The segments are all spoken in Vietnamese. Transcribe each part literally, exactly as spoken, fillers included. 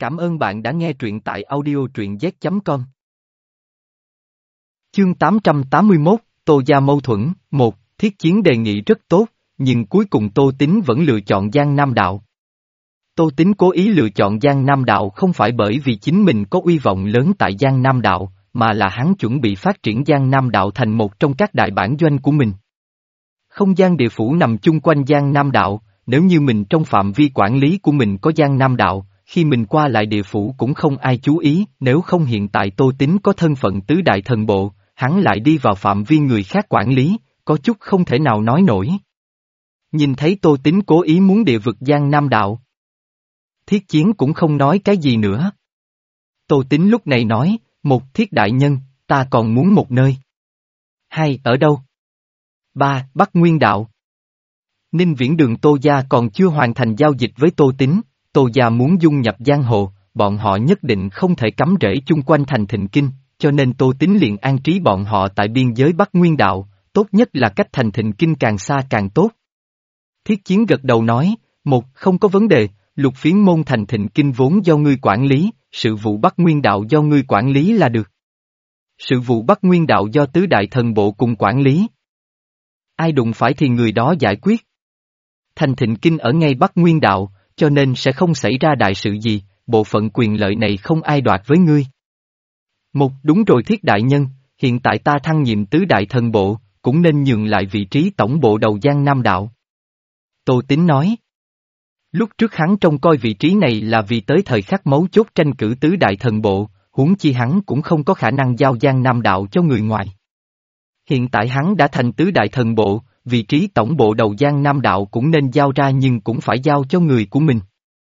Cảm ơn bạn đã nghe truyện tại audio truyện z chấm com. Chương tám trăm tám mươi mốt, Tô Gia mâu thuẫn. Một, Thiết Chiến đề nghị rất tốt, nhưng cuối cùng Tô Tín vẫn lựa chọn Giang Nam Đạo. Tô Tín cố ý lựa chọn Giang Nam Đạo không phải bởi vì chính mình có uy vọng lớn tại Giang Nam Đạo, mà là hắn chuẩn bị phát triển Giang Nam Đạo thành một trong các đại bản doanh của mình. Không gian địa phủ nằm chung quanh Giang Nam Đạo, nếu như mình trong phạm vi quản lý của mình có Giang Nam Đạo, khi mình qua lại địa phủ cũng không ai chú ý, nếu không hiện tại Tô Tín có thân phận tứ đại thần bộ, hắn lại đi vào phạm vi người khác quản lý, có chút không thể nào nói nổi. Nhìn thấy Tô Tín cố ý muốn địa vực Giang Nam Đạo, Thiết Chiến cũng không nói cái gì nữa. Tô Tín lúc này nói, một, Thiết đại nhân, ta còn muốn một nơi. Hai, ở đâu? Ba, Bắc Nguyên Đạo. Ninh Viễn Đường Tô Gia còn chưa hoàn thành giao dịch với Tô Tín, Tô Gia muốn dung nhập giang hồ, bọn họ nhất định không thể cắm rễ chung quanh thành Thịnh Kinh, cho nên Tô Tín liền an trí bọn họ tại biên giới Bắc Nguyên Đạo, tốt nhất là cách thành Thịnh Kinh càng xa càng tốt. Thiết Chiến gật đầu nói, một, không có vấn đề, Lục Phiến môn thành Thịnh Kinh vốn do ngươi quản lý, sự vụ Bắc Nguyên Đạo do ngươi quản lý là được. Sự vụ Bắc Nguyên Đạo do tứ đại thần bộ cùng quản lý. Ai đụng phải thì người đó giải quyết. Thành Thịnh Kinh ở ngay Bắc Nguyên Đạo, cho nên sẽ không xảy ra đại sự gì, bộ phận quyền lợi này không ai đoạt với ngươi. Một, đúng rồi Thiết đại nhân, hiện tại ta thăng nhiệm tứ đại thần bộ, cũng nên nhường lại vị trí tổng bộ đầu Giang Nam Đạo. Tô Tín nói. Lúc trước hắn trông coi vị trí này là vì tới thời khắc mấu chốt tranh cử tứ đại thần bộ, huống chi hắn cũng không có khả năng giao Giang Nam Đạo cho người ngoài. Hiện tại hắn đã thành tứ đại thần bộ, vị trí tổng bộ đầu Giang Nam Đạo cũng nên giao ra nhưng cũng phải giao cho người của mình.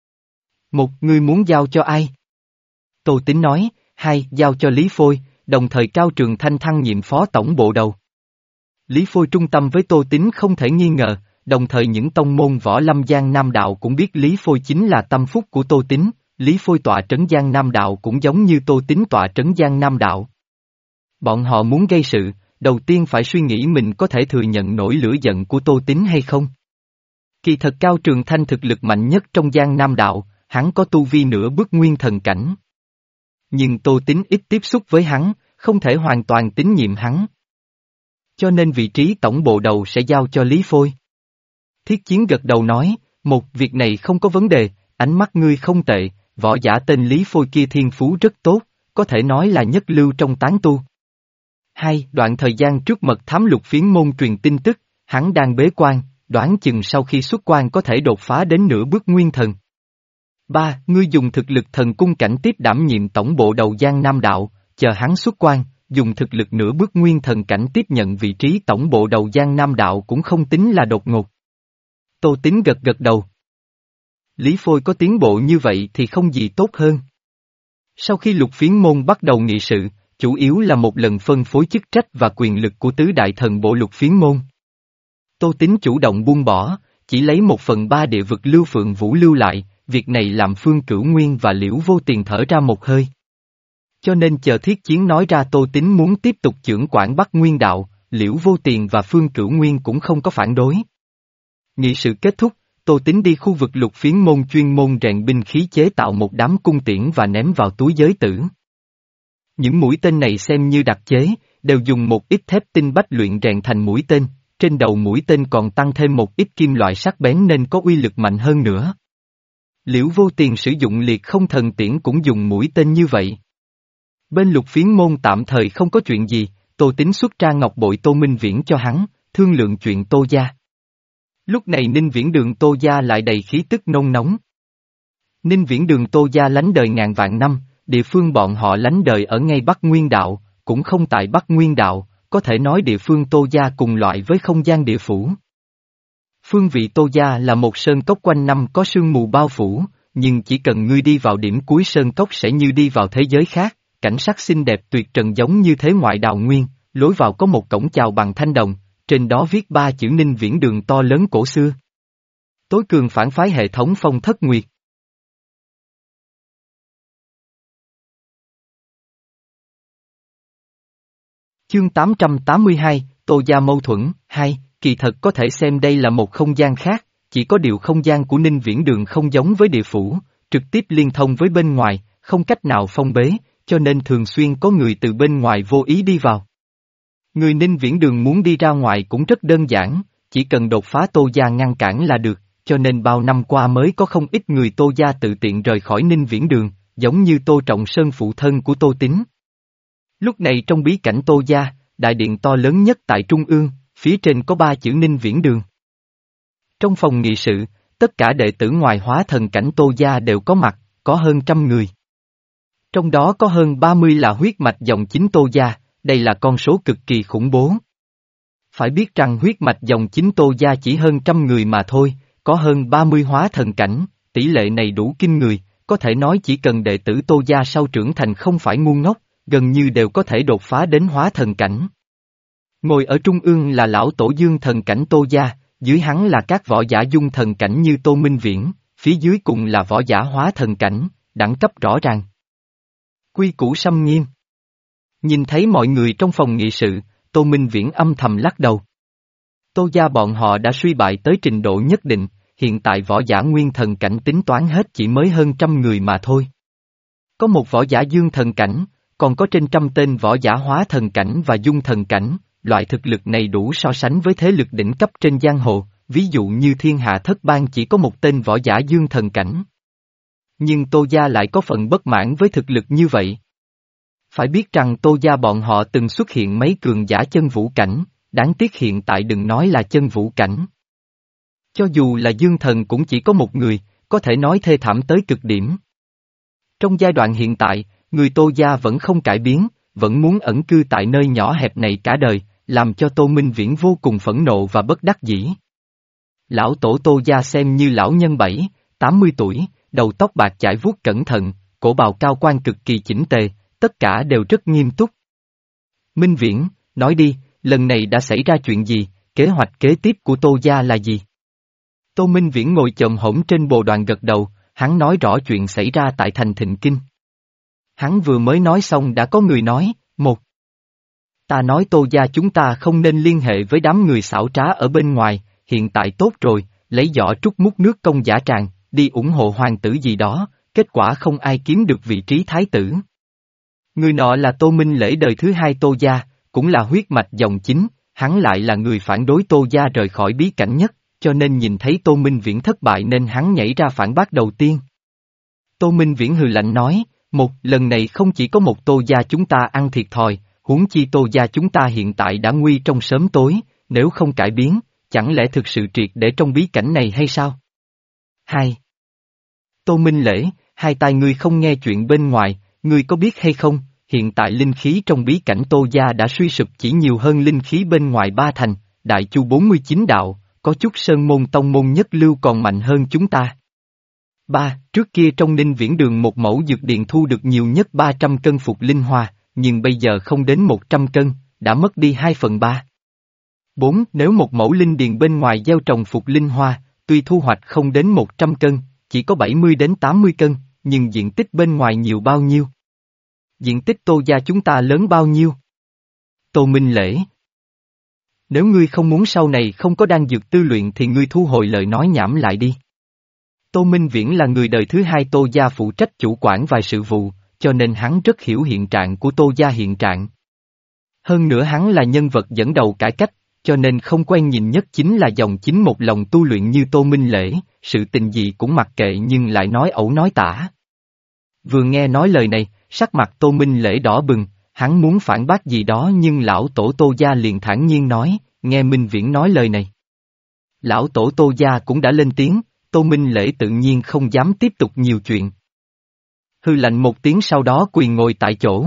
Một, ngươi muốn giao cho ai? Tô Tín nói, hai, giao cho Lý Phôi, đồng thời Cao Trường Thanh thăng nhiệm phó tổng bộ đầu. Lý Phôi trung tâm với Tô Tín không thể nghi ngờ, đồng thời những tông môn võ lâm Giang Nam Đạo cũng biết Lý Phôi chính là tâm phúc của Tô Tín, Lý Phôi tọa trấn Giang Nam Đạo cũng giống như Tô Tín tọa trấn Giang Nam Đạo. Bọn họ muốn gây sự, đầu tiên phải suy nghĩ mình có thể thừa nhận nổi lửa giận của Tô Tín hay không. Kỳ thật Cao Trường Thanh thực lực mạnh nhất trong Giang Nam Đạo, hắn có tu vi nửa bước nguyên thần cảnh. Nhưng Tô Tín ít tiếp xúc với hắn, không thể hoàn toàn tín nhiệm hắn. Cho nên vị trí tổng bộ đầu sẽ giao cho Lý Phôi. Thiết Chiến gật đầu nói, một, việc này không có vấn đề, ánh mắt ngươi không tệ, võ giả tên Lý Phôi kia thiên phú rất tốt, có thể nói là nhất lưu trong tán tu. Hai, đoạn thời gian trước mật thám Lục Phiến môn truyền tin tức, hắn đang bế quan, đoán chừng sau khi xuất quan có thể đột phá đến nửa bước nguyên thần. Ba, ngươi dùng thực lực thần cung cảnh tiếp đảm nhiệm tổng bộ đầu Giang Nam Đạo, chờ hắn xuất quan, dùng thực lực nửa bước nguyên thần cảnh tiếp nhận vị trí tổng bộ đầu Giang Nam Đạo cũng không tính là đột ngột. Tô Tín gật gật đầu. Lý Phôi có tiến bộ như vậy thì không gì tốt hơn. Sau khi Lục Phiến môn bắt đầu nghị sự, chủ yếu là một lần phân phối chức trách và quyền lực của tứ đại thần bộ Lục Phiến môn. Tô Tín chủ động buông bỏ, chỉ lấy một phần ba địa vực Lưu Phượng Vũ lưu lại, việc này làm Phương Cửu Nguyên và Liễu Vô Tiền thở ra một hơi. Cho nên chờ Thiết Chiến nói ra Tô Tín muốn tiếp tục chưởng quản Bắc Nguyên Đạo, Liễu Vô Tiền và Phương Cửu Nguyên cũng không có phản đối. Nghị sự kết thúc, Tô Tín đi khu vực Lục Phiến môn chuyên môn rèn binh khí chế tạo một đám cung tiễn và ném vào túi giới tử. Những mũi tên này xem như đặc chế, đều dùng một ít thép tinh bách luyện rèn thành mũi tên, trên đầu mũi tên còn tăng thêm một ít kim loại sắc bén nên có uy lực mạnh hơn nữa. Liễu Vô Tiền sử dụng liệt không thần tiễn cũng dùng mũi tên như vậy. Bên Lục Phiến môn tạm thời không có chuyện gì, Tô Tín xuất ra ngọc bội Tô Minh Viễn cho hắn, thương lượng chuyện Tô gia. Lúc này Ninh Viễn Đường Tô gia lại đầy khí tức nôn nóng. Ninh Viễn Đường Tô gia lánh đời ngàn vạn năm, địa phương bọn họ lánh đời ở ngay Bắc Nguyên Đạo, cũng không tại Bắc Nguyên Đạo, có thể nói địa phương Tô gia cùng loại với không gian địa phủ. Phương vị Tô gia là một sơn cốc quanh năm có sương mù bao phủ, nhưng chỉ cần ngươi đi vào điểm cuối sơn cốc sẽ như đi vào thế giới khác, cảnh sắc xinh đẹp tuyệt trần giống như thế ngoại đào nguyên, lối vào có một cổng chào bằng thanh đồng, trên đó viết ba chữ Ninh Viễn Đường to lớn cổ xưa. Tối cường phản phái hệ thống Phong Thất Nguyệt. Chương tám trăm tám mươi hai, Tô gia mâu thuẫn. Hai, kỳ thật có thể xem đây là một không gian khác, chỉ có điều không gian của Ninh Viễn Đường không giống với địa phủ, trực tiếp liên thông với bên ngoài, không cách nào phong bế, cho nên thường xuyên có người từ bên ngoài vô ý đi vào. Người Ninh Viễn Đường muốn đi ra ngoài cũng rất đơn giản, chỉ cần đột phá Tô gia ngăn cản là được, cho nên bao năm qua mới có không ít người Tô gia tự tiện rời khỏi Ninh Viễn Đường, giống như Tô Trọng Sơn phụ thân của Tô Tín. Lúc này trong bí cảnh Tô gia, đại điện to lớn nhất tại Trung ương, phía trên có ba chữ Ninh Viễn Đường. Trong phòng nghị sự, tất cả đệ tử ngoài hóa thần cảnh Tô gia đều có mặt, có hơn trăm người. Trong đó có hơn ba mươi là huyết mạch dòng chính Tô gia, đây là con số cực kỳ khủng bố. Phải biết rằng huyết mạch dòng chính Tô gia chỉ hơn trăm người mà thôi, có hơn ba mươi hóa thần cảnh, tỷ lệ này đủ kinh người, có thể nói chỉ cần đệ tử Tô gia sau trưởng thành không phải ngu ngốc, gần như đều có thể đột phá đến hóa thần cảnh. Ngồi ở trung ương là lão tổ dương thần cảnh Tô gia, dưới hắn là các võ giả dung thần cảnh như Tô Minh Viễn, phía dưới cùng là võ giả hóa thần cảnh, đẳng cấp rõ ràng. Quy củ xâm nghiêm. Nhìn thấy mọi người trong phòng nghị sự, Tô Minh Viễn âm thầm lắc đầu. Tô gia bọn họ đã suy bại tới trình độ nhất định, hiện tại võ giả nguyên thần cảnh tính toán hết chỉ mới hơn trăm người mà thôi. Có một võ giả dương thần cảnh, còn có trên trăm tên võ giả hóa thần cảnh và dung thần cảnh, loại thực lực này đủ so sánh với thế lực đỉnh cấp trên giang hồ, ví dụ như thiên hạ thất bang chỉ có một tên võ giả dương thần cảnh. Nhưng Tô gia lại có phần bất mãn với thực lực như vậy. Phải biết rằng Tô gia bọn họ từng xuất hiện mấy cường giả chân vũ cảnh, đáng tiếc hiện tại đừng nói là chân vũ cảnh. Cho dù là dương thần cũng chỉ có một người, có thể nói thê thảm tới cực điểm. Trong giai đoạn hiện tại, người Tô gia vẫn không cải biến, vẫn muốn ẩn cư tại nơi nhỏ hẹp này cả đời, làm cho Tô Minh Viễn vô cùng phẫn nộ và bất đắc dĩ. Lão tổ Tô gia xem như lão nhân bảy, tám mươi tuổi, đầu tóc bạc chải vuốt cẩn thận, cổ bào cao quan cực kỳ chỉnh tề, tất cả đều rất nghiêm túc. Minh Viễn, nói đi, lần này đã xảy ra chuyện gì, kế hoạch kế tiếp của Tô gia là gì? Tô Minh Viễn ngồi chồm hổm trên bồ đoàn gật đầu, hắn nói rõ chuyện xảy ra tại thành Thịnh Kinh. Hắn vừa mới nói xong đã có người nói, một. Ta nói Tô gia chúng ta không nên liên hệ với đám người xảo trá ở bên ngoài, hiện tại tốt rồi, lấy giỏ trút múc nước công giả tràng, đi ủng hộ hoàng tử gì đó, kết quả không ai kiếm được vị trí thái tử. Người nọ là Tô Minh Lễ đời thứ hai Tô gia, cũng là huyết mạch dòng chính, hắn lại là người phản đối Tô gia rời khỏi bí cảnh nhất, cho nên nhìn thấy Tô Minh Viễn thất bại nên hắn nhảy ra phản bác đầu tiên. Tô Minh Viễn hừ lạnh nói, một, lần này không chỉ có một Tô gia chúng ta ăn thiệt thòi, huống chi Tô gia chúng ta hiện tại đã nguy trong sớm tối, nếu không cải biến, chẳng lẽ thực sự triệt để trong bí cảnh này hay sao? Hai. Tô Minh Lễ, hai tai ngươi không nghe chuyện bên ngoài, ngươi có biết hay không, hiện tại linh khí trong bí cảnh Tô gia đã suy sụp chỉ nhiều hơn linh khí bên ngoài ba thành, đại chu bốn mươi chín đạo, có chút sơn môn tông môn nhất lưu còn mạnh hơn chúng ta. Ba, trước kia trong Ninh Viễn Đường một mẫu dược điền thu được nhiều nhất ba trăm cân phục linh hoa, nhưng bây giờ không đến một trăm cân, đã mất đi hai phần ba. Bốn, nếu một mẫu linh điền bên ngoài gieo trồng phục linh hoa, tuy thu hoạch không đến một trăm cân, chỉ có bảy mươi đến tám mươi cân, nhưng diện tích bên ngoài nhiều bao nhiêu? Diện tích Tô gia chúng ta lớn bao nhiêu? Tô Minh Lễ. Nếu ngươi không muốn sau này không có đan dược tư luyện thì ngươi thu hồi lời nói nhảm lại đi. Tô Minh Viễn là người đời thứ hai Tô gia phụ trách chủ quản vài sự vụ, cho nên hắn rất hiểu hiện trạng của Tô gia hiện trạng. Hơn nữa hắn là nhân vật dẫn đầu cải cách, cho nên không quen nhìn nhất chính là dòng chính một lòng tu luyện như Tô Minh Lễ, sự tình gì cũng mặc kệ nhưng lại nói ẩu nói tả. Vừa nghe nói lời này, sắc mặt Tô Minh Lễ đỏ bừng, hắn muốn phản bác gì đó nhưng lão tổ Tô gia liền thản nhiên nói, nghe Minh Viễn nói lời này. Lão tổ Tô gia cũng đã lên tiếng, Tô Minh Lễ tự nhiên không dám tiếp tục nhiều chuyện. Hư lạnh một tiếng sau đó quỳ ngồi tại chỗ.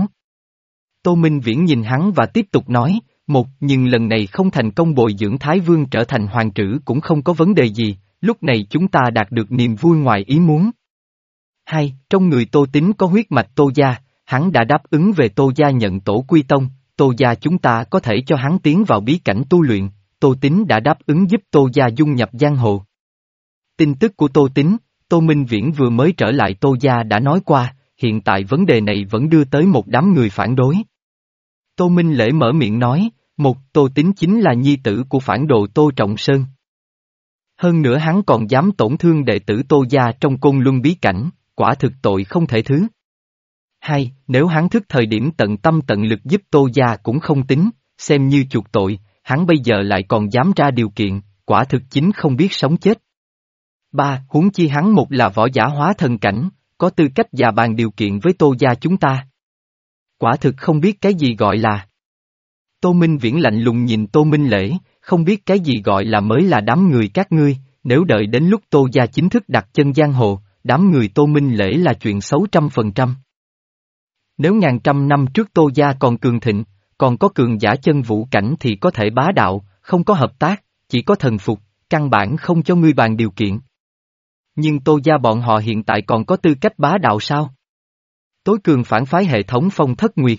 Tô Minh Viễn nhìn hắn và tiếp tục nói, một, nhưng lần này không thành công bồi dưỡng Thái Vương trở thành hoàng trữ cũng không có vấn đề gì, lúc này chúng ta đạt được niềm vui ngoài ý muốn. Hai, trong người Tô Tín có huyết mạch Tô gia, hắn đã đáp ứng về Tô gia nhận tổ quy tông, Tô gia chúng ta có thể cho hắn tiến vào bí cảnh tu luyện, Tô Tín đã đáp ứng giúp Tô gia dung nhập giang hồ. Tin tức của Tô Tín, Tô Minh Viễn vừa mới trở lại Tô gia đã nói qua, hiện tại vấn đề này vẫn đưa tới một đám người phản đối. Tô Minh Lễ mở miệng nói, một, Tô Tín chính là nhi tử của phản đồ Tô Trọng Sơn. Hơn nữa hắn còn dám tổn thương đệ tử Tô gia trong côn luân bí cảnh, quả quả thực tội không thể thứ. Hai, nếu hắn thức thời điểm tận tâm tận lực giúp Tô gia cũng không tính, xem như chuộc tội, hắn bây giờ lại còn dám ra điều kiện, quả thực chính không biết sống chết. Ba, huống chi hắn một là võ giả hóa thần cảnh, có tư cách già bàn điều kiện với Tô gia chúng ta. Quả thực không biết cái gì gọi là. Tô Minh Viễn lạnh lùng nhìn Tô Minh Lễ, không biết cái gì gọi là mới là đám người các ngươi, nếu đợi đến lúc Tô gia chính thức đặt chân giang hồ, đám người Tô Minh Lễ là chuyện xấu trăm phần trăm. Nếu ngàn trăm năm trước Tô gia còn cường thịnh, còn có cường giả chân vũ cảnh thì có thể bá đạo, không có hợp tác, chỉ có thần phục, căn bản không cho ngươi bàn điều kiện. Nhưng Tô gia bọn họ hiện tại còn có tư cách bá đạo sao? Tối cường phản phái hệ thống Phong Thất Nguyệt.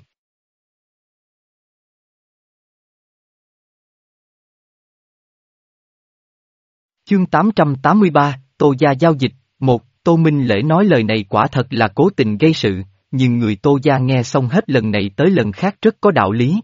Chương tám trăm tám mươi ba, Tô gia giao dịch, một, Tô Minh Lễ nói lời này quả thật là cố tình gây sự, nhưng người Tô gia nghe xong hết lần này tới lần khác rất có đạo lý.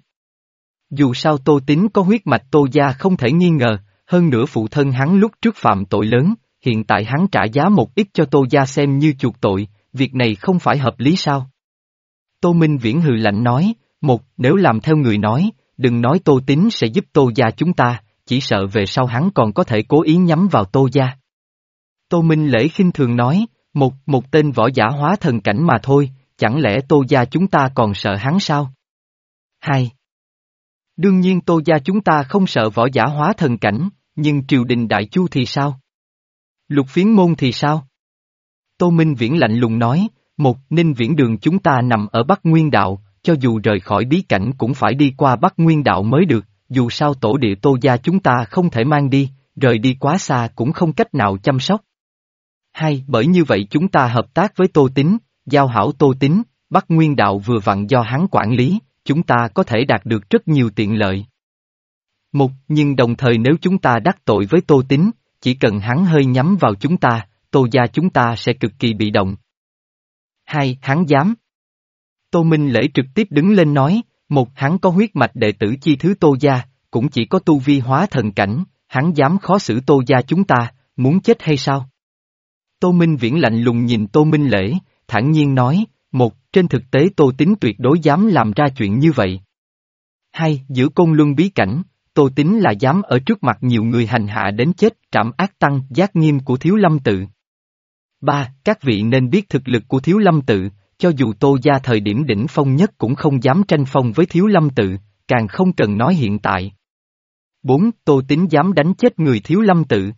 Dù sao Tô Tín có huyết mạch Tô gia không thể nghi ngờ, hơn nữa phụ thân hắn lúc trước phạm tội lớn, hiện tại hắn trả giá một ít cho Tô gia xem như chuộc tội, việc này không phải hợp lý sao? Tô Minh Viễn hừ lạnh nói, một, nếu làm theo người nói, đừng nói Tô Tín sẽ giúp Tô gia chúng ta, chỉ sợ về sau hắn còn có thể cố ý nhắm vào Tô gia. Tô Minh Lễ khinh thường nói, một, một tên võ giả hóa thần cảnh mà thôi, chẳng lẽ Tô gia chúng ta còn sợ hắn sao? Hai. Đương nhiên Tô gia chúng ta không sợ võ giả hóa thần cảnh, nhưng triều đình Đại Chu thì sao? Lục Phiến Môn thì sao? Tô Minh Viễn lạnh lùng nói, một, Ninh Viễn Đường chúng ta nằm ở Bắc Nguyên Đạo, cho dù rời khỏi bí cảnh cũng phải đi qua Bắc Nguyên Đạo mới được, dù sao tổ địa Tô gia chúng ta không thể mang đi, rời đi quá xa cũng không cách nào chăm sóc. Hai, bởi như vậy chúng ta hợp tác với Tô Tín, giao hảo Tô Tín, Bắc Nguyên Đạo vừa vặn do hắn quản lý, chúng ta có thể đạt được rất nhiều tiện lợi. Một, nhưng đồng thời nếu chúng ta đắc tội với Tô Tín, chỉ cần hắn hơi nhắm vào chúng ta, Tô gia chúng ta sẽ cực kỳ bị động. Hai, hắn dám. Tô Minh Lễ trực tiếp đứng lên nói, một, hắn có huyết mạch đệ tử chi thứ Tô gia, cũng chỉ có tu vi hóa thần cảnh, hắn dám khó xử Tô gia chúng ta, muốn chết hay sao? Tô Minh Viễn lạnh lùng nhìn Tô Minh Lễ, thản nhiên nói, một, trên thực tế Tô Tín tuyệt đối dám làm ra chuyện như vậy. Hai, giữa Côn Luân bí cảnh, Tô Tín là dám ở trước mặt nhiều người hành hạ đến chết, trảm ác tăng giác nghiêm của Thiếu Lâm Tự. Ba, các vị nên biết thực lực của Thiếu Lâm Tự, cho dù Tô gia thời điểm đỉnh phong nhất cũng không dám tranh phong với Thiếu Lâm Tự, càng không cần nói hiện tại. Bốn, Tô Tín dám đánh chết người Thiếu Lâm Tự.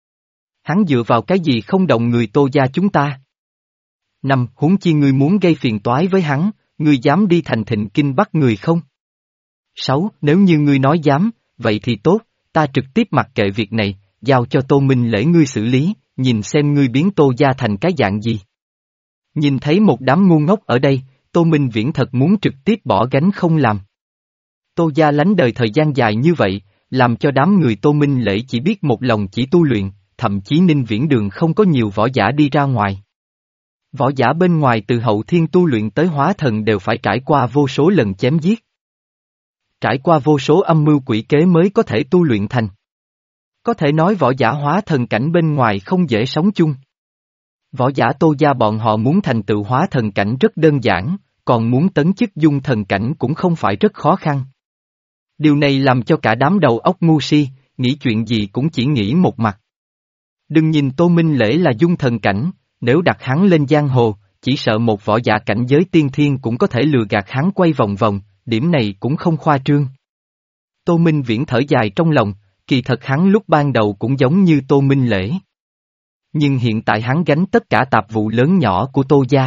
Hắn dựa vào cái gì không động người Tô gia chúng ta? Năm, huống chi ngươi muốn gây phiền toái với hắn, ngươi dám đi thành Thịnh Kinh bắt người không? Sáu, nếu như ngươi nói dám, vậy thì tốt, ta trực tiếp mặc kệ việc này, giao cho Tô Minh Lễ ngươi xử lý, nhìn xem ngươi biến Tô gia thành cái dạng gì. Nhìn thấy một đám ngu ngốc ở đây, Tô Minh Viễn thật muốn trực tiếp bỏ gánh không làm. Tô gia lánh đời thời gian dài như vậy, làm cho đám người Tô Minh Lễ chỉ biết một lòng chỉ tu luyện, thậm chí Ninh Viễn Đường không có nhiều võ giả đi ra ngoài. Võ giả bên ngoài từ hậu thiên tu luyện tới hóa thần đều phải trải qua vô số lần chém giết. Trải qua vô số âm mưu quỷ kế mới có thể tu luyện thành. Có thể nói võ giả hóa thần cảnh bên ngoài không dễ sống chung. Võ giả Tô gia bọn họ muốn thành tựu hóa thần cảnh rất đơn giản, còn muốn tấn chức dung thần cảnh cũng không phải rất khó khăn. Điều này làm cho cả đám đầu óc ngu si, nghĩ chuyện gì cũng chỉ nghĩ một mặt. Đừng nhìn Tô Minh Lễ là dung thần cảnh, nếu đặt hắn lên giang hồ, chỉ sợ một võ giả cảnh giới tiên thiên cũng có thể lừa gạt hắn quay vòng vòng, điểm này cũng không khoa trương. Tô Minh Viễn thở dài trong lòng, kỳ thật hắn lúc ban đầu cũng giống như Tô Minh Lễ. Nhưng hiện tại hắn gánh tất cả tạp vụ lớn nhỏ của Tô gia.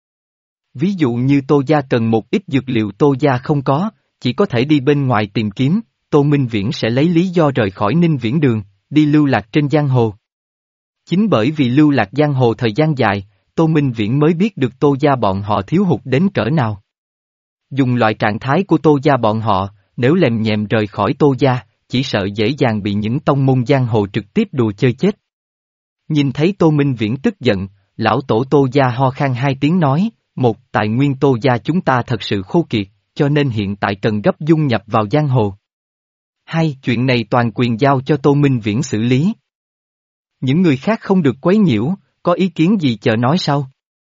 Ví dụ như Tô gia cần một ít dược liệu Tô gia không có, chỉ có thể đi bên ngoài tìm kiếm, Tô Minh Viễn sẽ lấy lý do rời khỏi Ninh Viễn Đường, đi lưu lạc trên giang hồ. Chính bởi vì lưu lạc giang hồ thời gian dài, Tô Minh Viễn mới biết được Tô gia bọn họ thiếu hụt đến cỡ nào. Dùng loại trạng thái của Tô gia bọn họ, nếu lèm nhẹm rời khỏi Tô gia, chỉ sợ dễ dàng bị những tông môn giang hồ trực tiếp đùa chơi chết. Nhìn thấy Tô Minh Viễn tức giận, lão tổ Tô gia ho khan hai tiếng nói, một, tài nguyên Tô gia chúng ta thật sự khô kiệt, cho nên hiện tại cần gấp dung nhập vào giang hồ. Hai, chuyện này toàn quyền giao cho Tô Minh Viễn xử lý. Những người khác không được quấy nhiễu, có ý kiến gì chờ nói sau.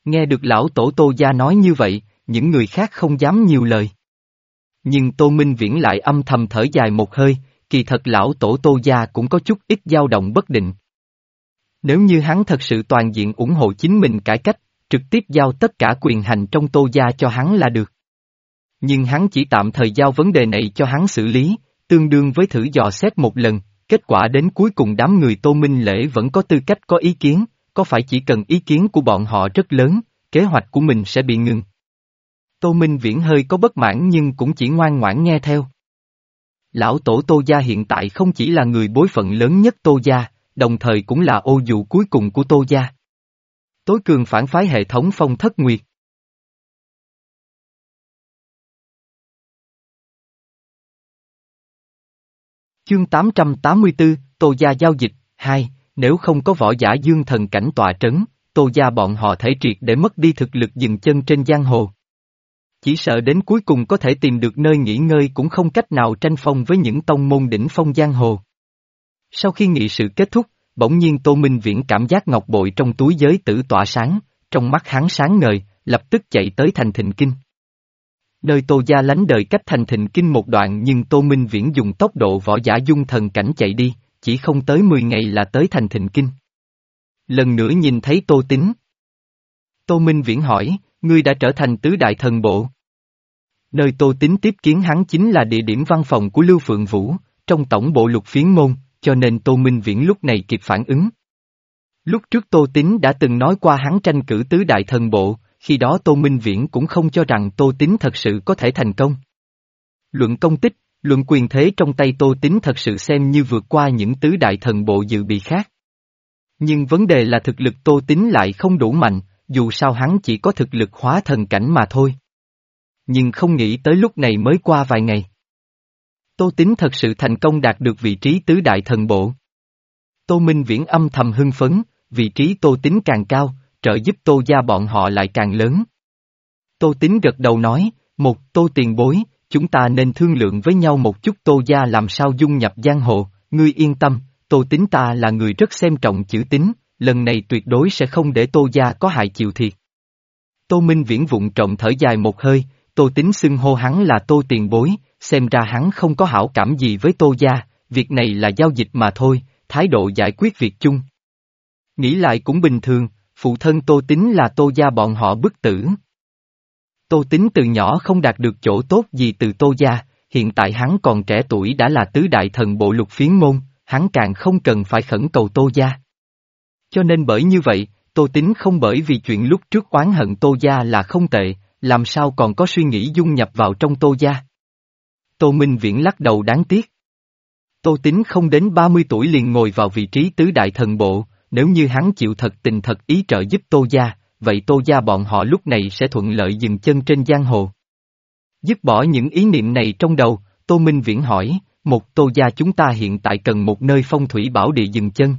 Nghe được lão tổ Tô gia nói như vậy, những người khác không dám nhiều lời. Nhưng Tô Minh Viễn lại âm thầm thở dài một hơi, kỳ thật lão tổ Tô gia cũng có chút ít dao động bất định. Nếu như hắn thật sự toàn diện ủng hộ chính mình cải cách, trực tiếp giao tất cả quyền hành trong Tô gia cho hắn là được. Nhưng hắn chỉ tạm thời giao vấn đề này cho hắn xử lý, tương đương với thử dò xét một lần, kết quả đến cuối cùng đám người Tô Minh Lễ vẫn có tư cách có ý kiến, có phải chỉ cần ý kiến của bọn họ rất lớn, kế hoạch của mình sẽ bị ngừng. Tô Minh Viễn hơi có bất mãn nhưng cũng chỉ ngoan ngoãn nghe theo. Lão tổ Tô gia hiện tại không chỉ là người bối phận lớn nhất Tô gia, đồng thời cũng là ô dù cuối cùng của Tô gia. Tối cường phản phái hệ thống Phong Thất Nguyệt. Chương tám trăm tám mươi tư, Tô gia giao dịch, hai, nếu không có võ giả dương thần cảnh tọa trấn, Tô gia bọn họ thể triệt để mất đi thực lực dừng chân trên giang hồ. Chỉ sợ đến cuối cùng có thể tìm được nơi nghỉ ngơi cũng không cách nào tranh phong với những tông môn đỉnh phong giang hồ. Sau khi nghị sự kết thúc, bỗng nhiên Tô Minh Viễn cảm giác ngọc bội trong túi giới tử tỏa sáng, trong mắt hắn sáng ngời, lập tức chạy tới thành Thịnh Kinh. Nơi Tô gia lánh đời cách thành Thịnh Kinh một đoạn nhưng Tô Minh Viễn dùng tốc độ võ giả dung thần cảnh chạy đi, chỉ không tới mười ngày là tới thành Thịnh Kinh. Lần nữa nhìn thấy Tô Tín. Tô Minh Viễn hỏi, ngươi đã trở thành tứ đại thần bộ. Nơi Tô Tín tiếp kiến hắn chính là địa điểm văn phòng của Lưu Phượng Vũ, trong tổng bộ Lục Phiến Môn, cho nên Tô Minh Viễn lúc này kịp phản ứng. Lúc trước Tô Tín đã từng nói qua hắn tranh cử tứ đại thần bộ, khi đó Tô Minh Viễn cũng không cho rằng Tô Tín thật sự có thể thành công. Luận công tích, luận quyền thế trong tay Tô Tín thật sự xem như vượt qua những tứ đại thần bộ dự bị khác. Nhưng vấn đề là thực lực Tô Tín lại không đủ mạnh, dù sao hắn chỉ có thực lực hóa thần cảnh mà thôi. Nhưng không nghĩ tới lúc này mới qua vài ngày. Tô Tín thật sự thành công đạt được vị trí tứ đại thần bộ. Tô Minh Viễn âm thầm hưng phấn, vị trí Tô Tín càng cao, trợ giúp Tô gia bọn họ lại càng lớn. Tô Tín gật đầu nói, một Tô tiền bối, chúng ta nên thương lượng với nhau một chút Tô gia làm sao dung nhập giang hồ, ngươi yên tâm, Tô Tín ta là người rất xem trọng chữ tín, lần này tuyệt đối sẽ không để Tô gia có hại chịu thiệt. Tô Minh Viễn vụng trộm thở dài một hơi, Tô Tín xưng hô hắn là Tô tiền bối, xem ra hắn không có hảo cảm gì với Tô gia, việc này là giao dịch mà thôi, thái độ giải quyết việc chung. Nghĩ lại cũng bình thường, phụ thân Tô Tín là Tô gia bọn họ bức tử. Tô Tín từ nhỏ không đạt được chỗ tốt gì từ Tô gia, hiện tại hắn còn trẻ tuổi đã là tứ đại thần bộ Lục Phiến Môn, hắn càng không cần phải khẩn cầu Tô gia. Cho nên bởi như vậy, Tô Tín không bởi vì chuyện lúc trước oán hận Tô gia là không tệ, làm sao còn có suy nghĩ dung nhập vào trong Tô gia. Tô Minh Viễn lắc đầu đáng tiếc. Tô Tín không đến ba mươi tuổi liền ngồi vào vị trí tứ đại thần bộ, nếu như hắn chịu thật tình thật ý trợ giúp Tô gia, vậy Tô gia bọn họ lúc này sẽ thuận lợi dừng chân trên giang hồ. Dứt bỏ những ý niệm này trong đầu, Tô Minh Viễn hỏi, một Tô gia chúng ta hiện tại cần một nơi phong thủy bảo địa dừng chân.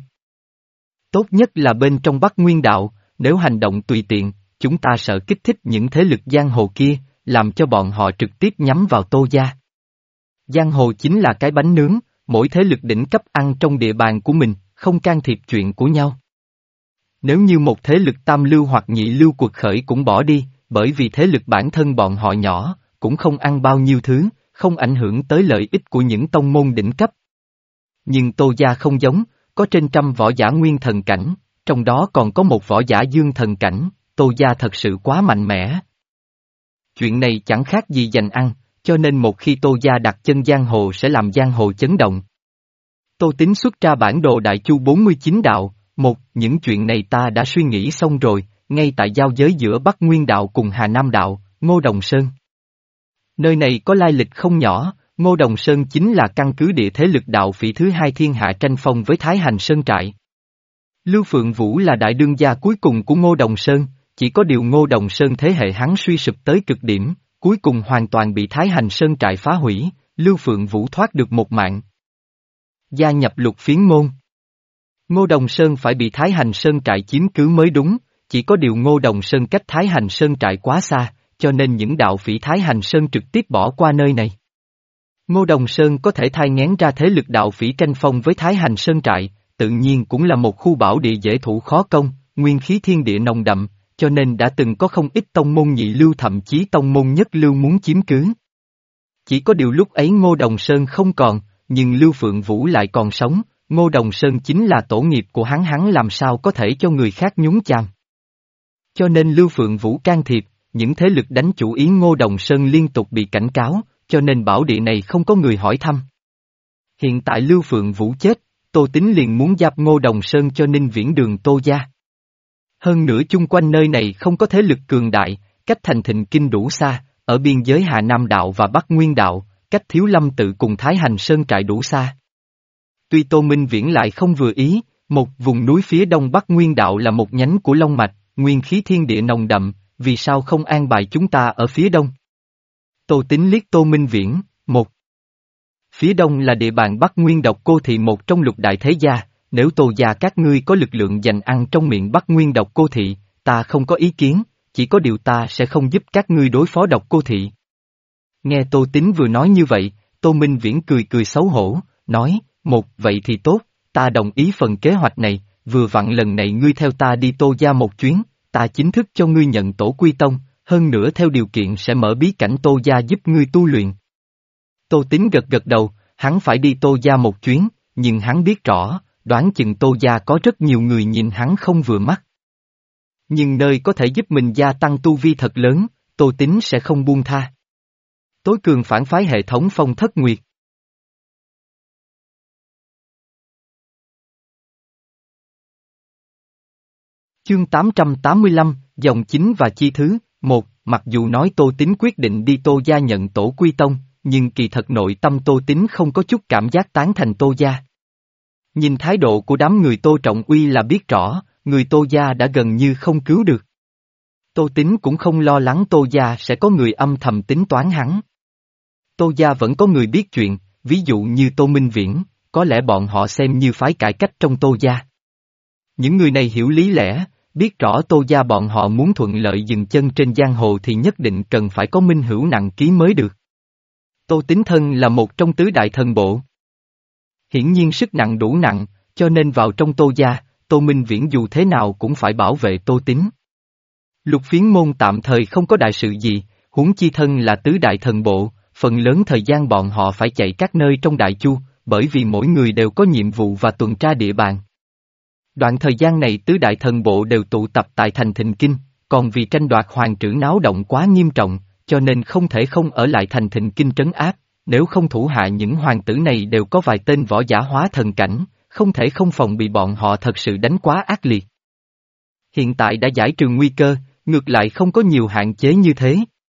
Tốt nhất là bên trong Bắc Nguyên Đạo, nếu hành động tùy tiện, chúng ta sợ kích thích những thế lực giang hồ kia, làm cho bọn họ trực tiếp nhắm vào Tô gia. Giang hồ chính là cái bánh nướng, mỗi thế lực đỉnh cấp ăn trong địa bàn của mình, không can thiệp chuyện của nhau. Nếu như một thế lực tam lưu hoặc nhị lưu cuộc khởi cũng bỏ đi, bởi vì thế lực bản thân bọn họ nhỏ, cũng không ăn bao nhiêu thứ, không ảnh hưởng tới lợi ích của những tông môn đỉnh cấp. Nhưng Tô gia không giống, có trên trăm võ giả nguyên thần cảnh, trong đó còn có một võ giả dương thần cảnh, Tô gia thật sự quá mạnh mẽ. Chuyện này chẳng khác gì giành ăn, cho nên một khi Tô gia đặt chân giang hồ sẽ làm giang hồ chấn động. Tô Tín xuất ra bản đồ Đại Chu bốn mươi chín đạo, một, những chuyện này ta đã suy nghĩ xong rồi, ngay tại giao giới giữa Bắc Nguyên Đạo cùng Hà Nam Đạo, Ngô Đồng Sơn. Nơi này có lai lịch không nhỏ, Ngô Đồng Sơn chính là căn cứ địa thế lực đạo phỉ thứ hai thiên hạ tranh phong với Thái Hành Sơn Trại. Lưu Phượng Vũ là đại đương gia cuối cùng của Ngô Đồng Sơn, chỉ có điều Ngô Đồng Sơn thế hệ hắn suy sụp tới cực điểm, cuối cùng hoàn toàn bị Thái Hành Sơn Trại phá hủy, Lưu Phượng Vũ thoát được một mạng. Gia nhập Lục Phiến Môn. Ngô Đồng Sơn phải bị Thái Hành Sơn Trại chiếm cứ mới đúng, chỉ có điều Ngô Đồng Sơn cách Thái Hành Sơn Trại quá xa, cho nên những đạo phỉ Thái Hành Sơn trực tiếp bỏ qua nơi này. Ngô Đồng Sơn có thể thai nghén ra thế lực đạo phỉ tranh phong với Thái Hành Sơn Trại, tự nhiên cũng là một khu bảo địa dễ thủ khó công, nguyên khí thiên địa nồng đậm, cho nên đã từng có không ít tông môn nhị lưu thậm chí tông môn nhất lưu muốn chiếm cứ. Chỉ có điều lúc ấy Ngô Đồng Sơn không còn, nhưng Lưu Phượng Vũ lại còn sống, Ngô Đồng Sơn chính là tổ nghiệp của hắn hắn làm sao có thể cho người khác nhúng chàm. Cho nên Lưu Phượng Vũ can thiệp, những thế lực đánh chủ ý Ngô Đồng Sơn liên tục bị cảnh cáo, cho nên bảo địa này không có người hỏi thăm. Hiện tại Lưu Phượng Vũ chết, Tô Tín liền muốn giáp Ngô Đồng Sơn cho Ninh Viễn Đường Tô gia. Hơn nữa chung quanh nơi này không có thế lực cường đại, cách thành Thịnh Kinh đủ xa, ở biên giới Hà Nam Đạo và Bắc Nguyên Đạo, cách Thiếu Lâm Tự cùng Thái Hành Sơn trại đủ xa. Tuy Tô Minh Viễn lại không vừa ý, một vùng núi phía đông Bắc Nguyên Đạo là một nhánh của Long Mạch, nguyên khí thiên địa nồng đậm, vì sao không an bài chúng ta ở phía đông? Tô Tín liếc Tô Minh Viễn, một. Phía đông là địa bàn Bắc Nguyên Độc Cô Thị một trong lục đại thế gia, nếu Tô gia các ngươi có lực lượng giành ăn trong miệng Bắc Nguyên Độc Cô Thị, ta không có ý kiến, chỉ có điều ta sẽ không giúp các ngươi đối phó Độc Cô Thị. Nghe Tô Tín vừa nói như vậy, Tô Minh Viễn cười cười xấu hổ, nói, một, vậy thì tốt, ta đồng ý phần kế hoạch này, vừa vặn lần này ngươi theo ta đi Tô gia một chuyến, ta chính thức cho ngươi nhận tổ quy tông, hơn nữa theo điều kiện sẽ mở bí cảnh Tô gia giúp ngươi tu luyện. Tô Tín gật gật đầu, hắn phải đi Tô gia một chuyến, nhưng hắn biết rõ, đoán chừng Tô gia có rất nhiều người nhìn hắn không vừa mắt. Nhưng nơi có thể giúp mình gia tăng tu vi thật lớn, Tô Tín sẽ không buông tha. Tối cường phản phái hệ thống Phong Thất Nguyệt. Chương tám trăm tám mươi lăm, dòng chính và chi thứ, một, mặc dù nói Tô Tín quyết định đi Tô gia nhận tổ quy tông, nhưng kỳ thật nội tâm Tô Tín không có chút cảm giác tán thành Tô gia. Nhìn thái độ của đám người Tô Trọng Uy là biết rõ, người Tô gia đã gần như không cứu được. Tô Tín cũng không lo lắng Tô gia sẽ có người âm thầm tính toán hắn. Tô gia vẫn có người biết chuyện, ví dụ như Tô Minh Viễn, có lẽ bọn họ xem như phái cải cách trong Tô gia. Những người này hiểu lý lẽ, biết rõ Tô gia bọn họ muốn thuận lợi dừng chân trên giang hồ thì nhất định cần phải có minh hữu nặng ký mới được. Tô Tín thân là một trong tứ đại thần bộ. Hiển nhiên sức nặng đủ nặng, cho nên vào trong Tô gia, Tô Minh Viễn dù thế nào cũng phải bảo vệ Tô Tín. Lục Phiến môn tạm thời không có đại sự gì, huống chi thân là tứ đại thần bộ, phần lớn thời gian bọn họ phải chạy các nơi trong Đại Chu, bởi vì mỗi người đều có nhiệm vụ và tuần tra địa bàn. Đoạn thời gian này tứ đại thần bộ đều tụ tập tại thành Thịnh Kinh, còn vì tranh đoạt hoàng trữ náo động quá nghiêm trọng, cho nên không thể không ở lại thành Thịnh Kinh trấn áp, nếu không thủ hạ những hoàng tử này đều có vài tên võ giả hóa thần cảnh, không thể không phòng bị bọn họ thật sự đánh quá ác liệt. Hiện tại đã giải trừ nguy cơ, ngược lại không có nhiều hạn chế như thế.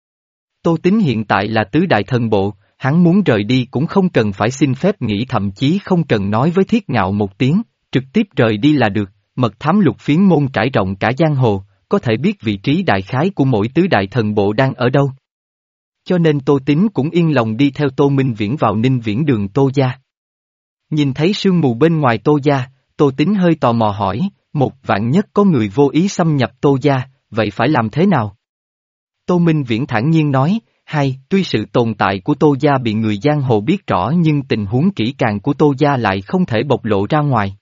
Tô Tín hiện tại là tứ đại thần bộ, hắn muốn rời đi cũng không cần phải xin phép nghỉ thậm chí không cần nói với Thiết Ngạo một tiếng, trực tiếp rời đi là được, mật thám Lục Phiến môn trải rộng cả giang hồ, có thể biết vị trí đại khái của mỗi tứ đại thần bộ đang ở đâu. Cho nên Tô Tín cũng yên lòng đi theo Tô Minh Viễn vào Ninh Viễn Đường Tô gia. Nhìn thấy sương mù bên ngoài Tô gia, Tô Tín hơi tò mò hỏi, một vạn nhất có người vô ý xâm nhập Tô gia, vậy phải làm thế nào? Tô Minh Viễn thản nhiên nói, hai, tuy sự tồn tại của Tô gia bị người giang hồ biết rõ nhưng tình huống kỹ càng của Tô gia lại không thể bộc lộ ra ngoài.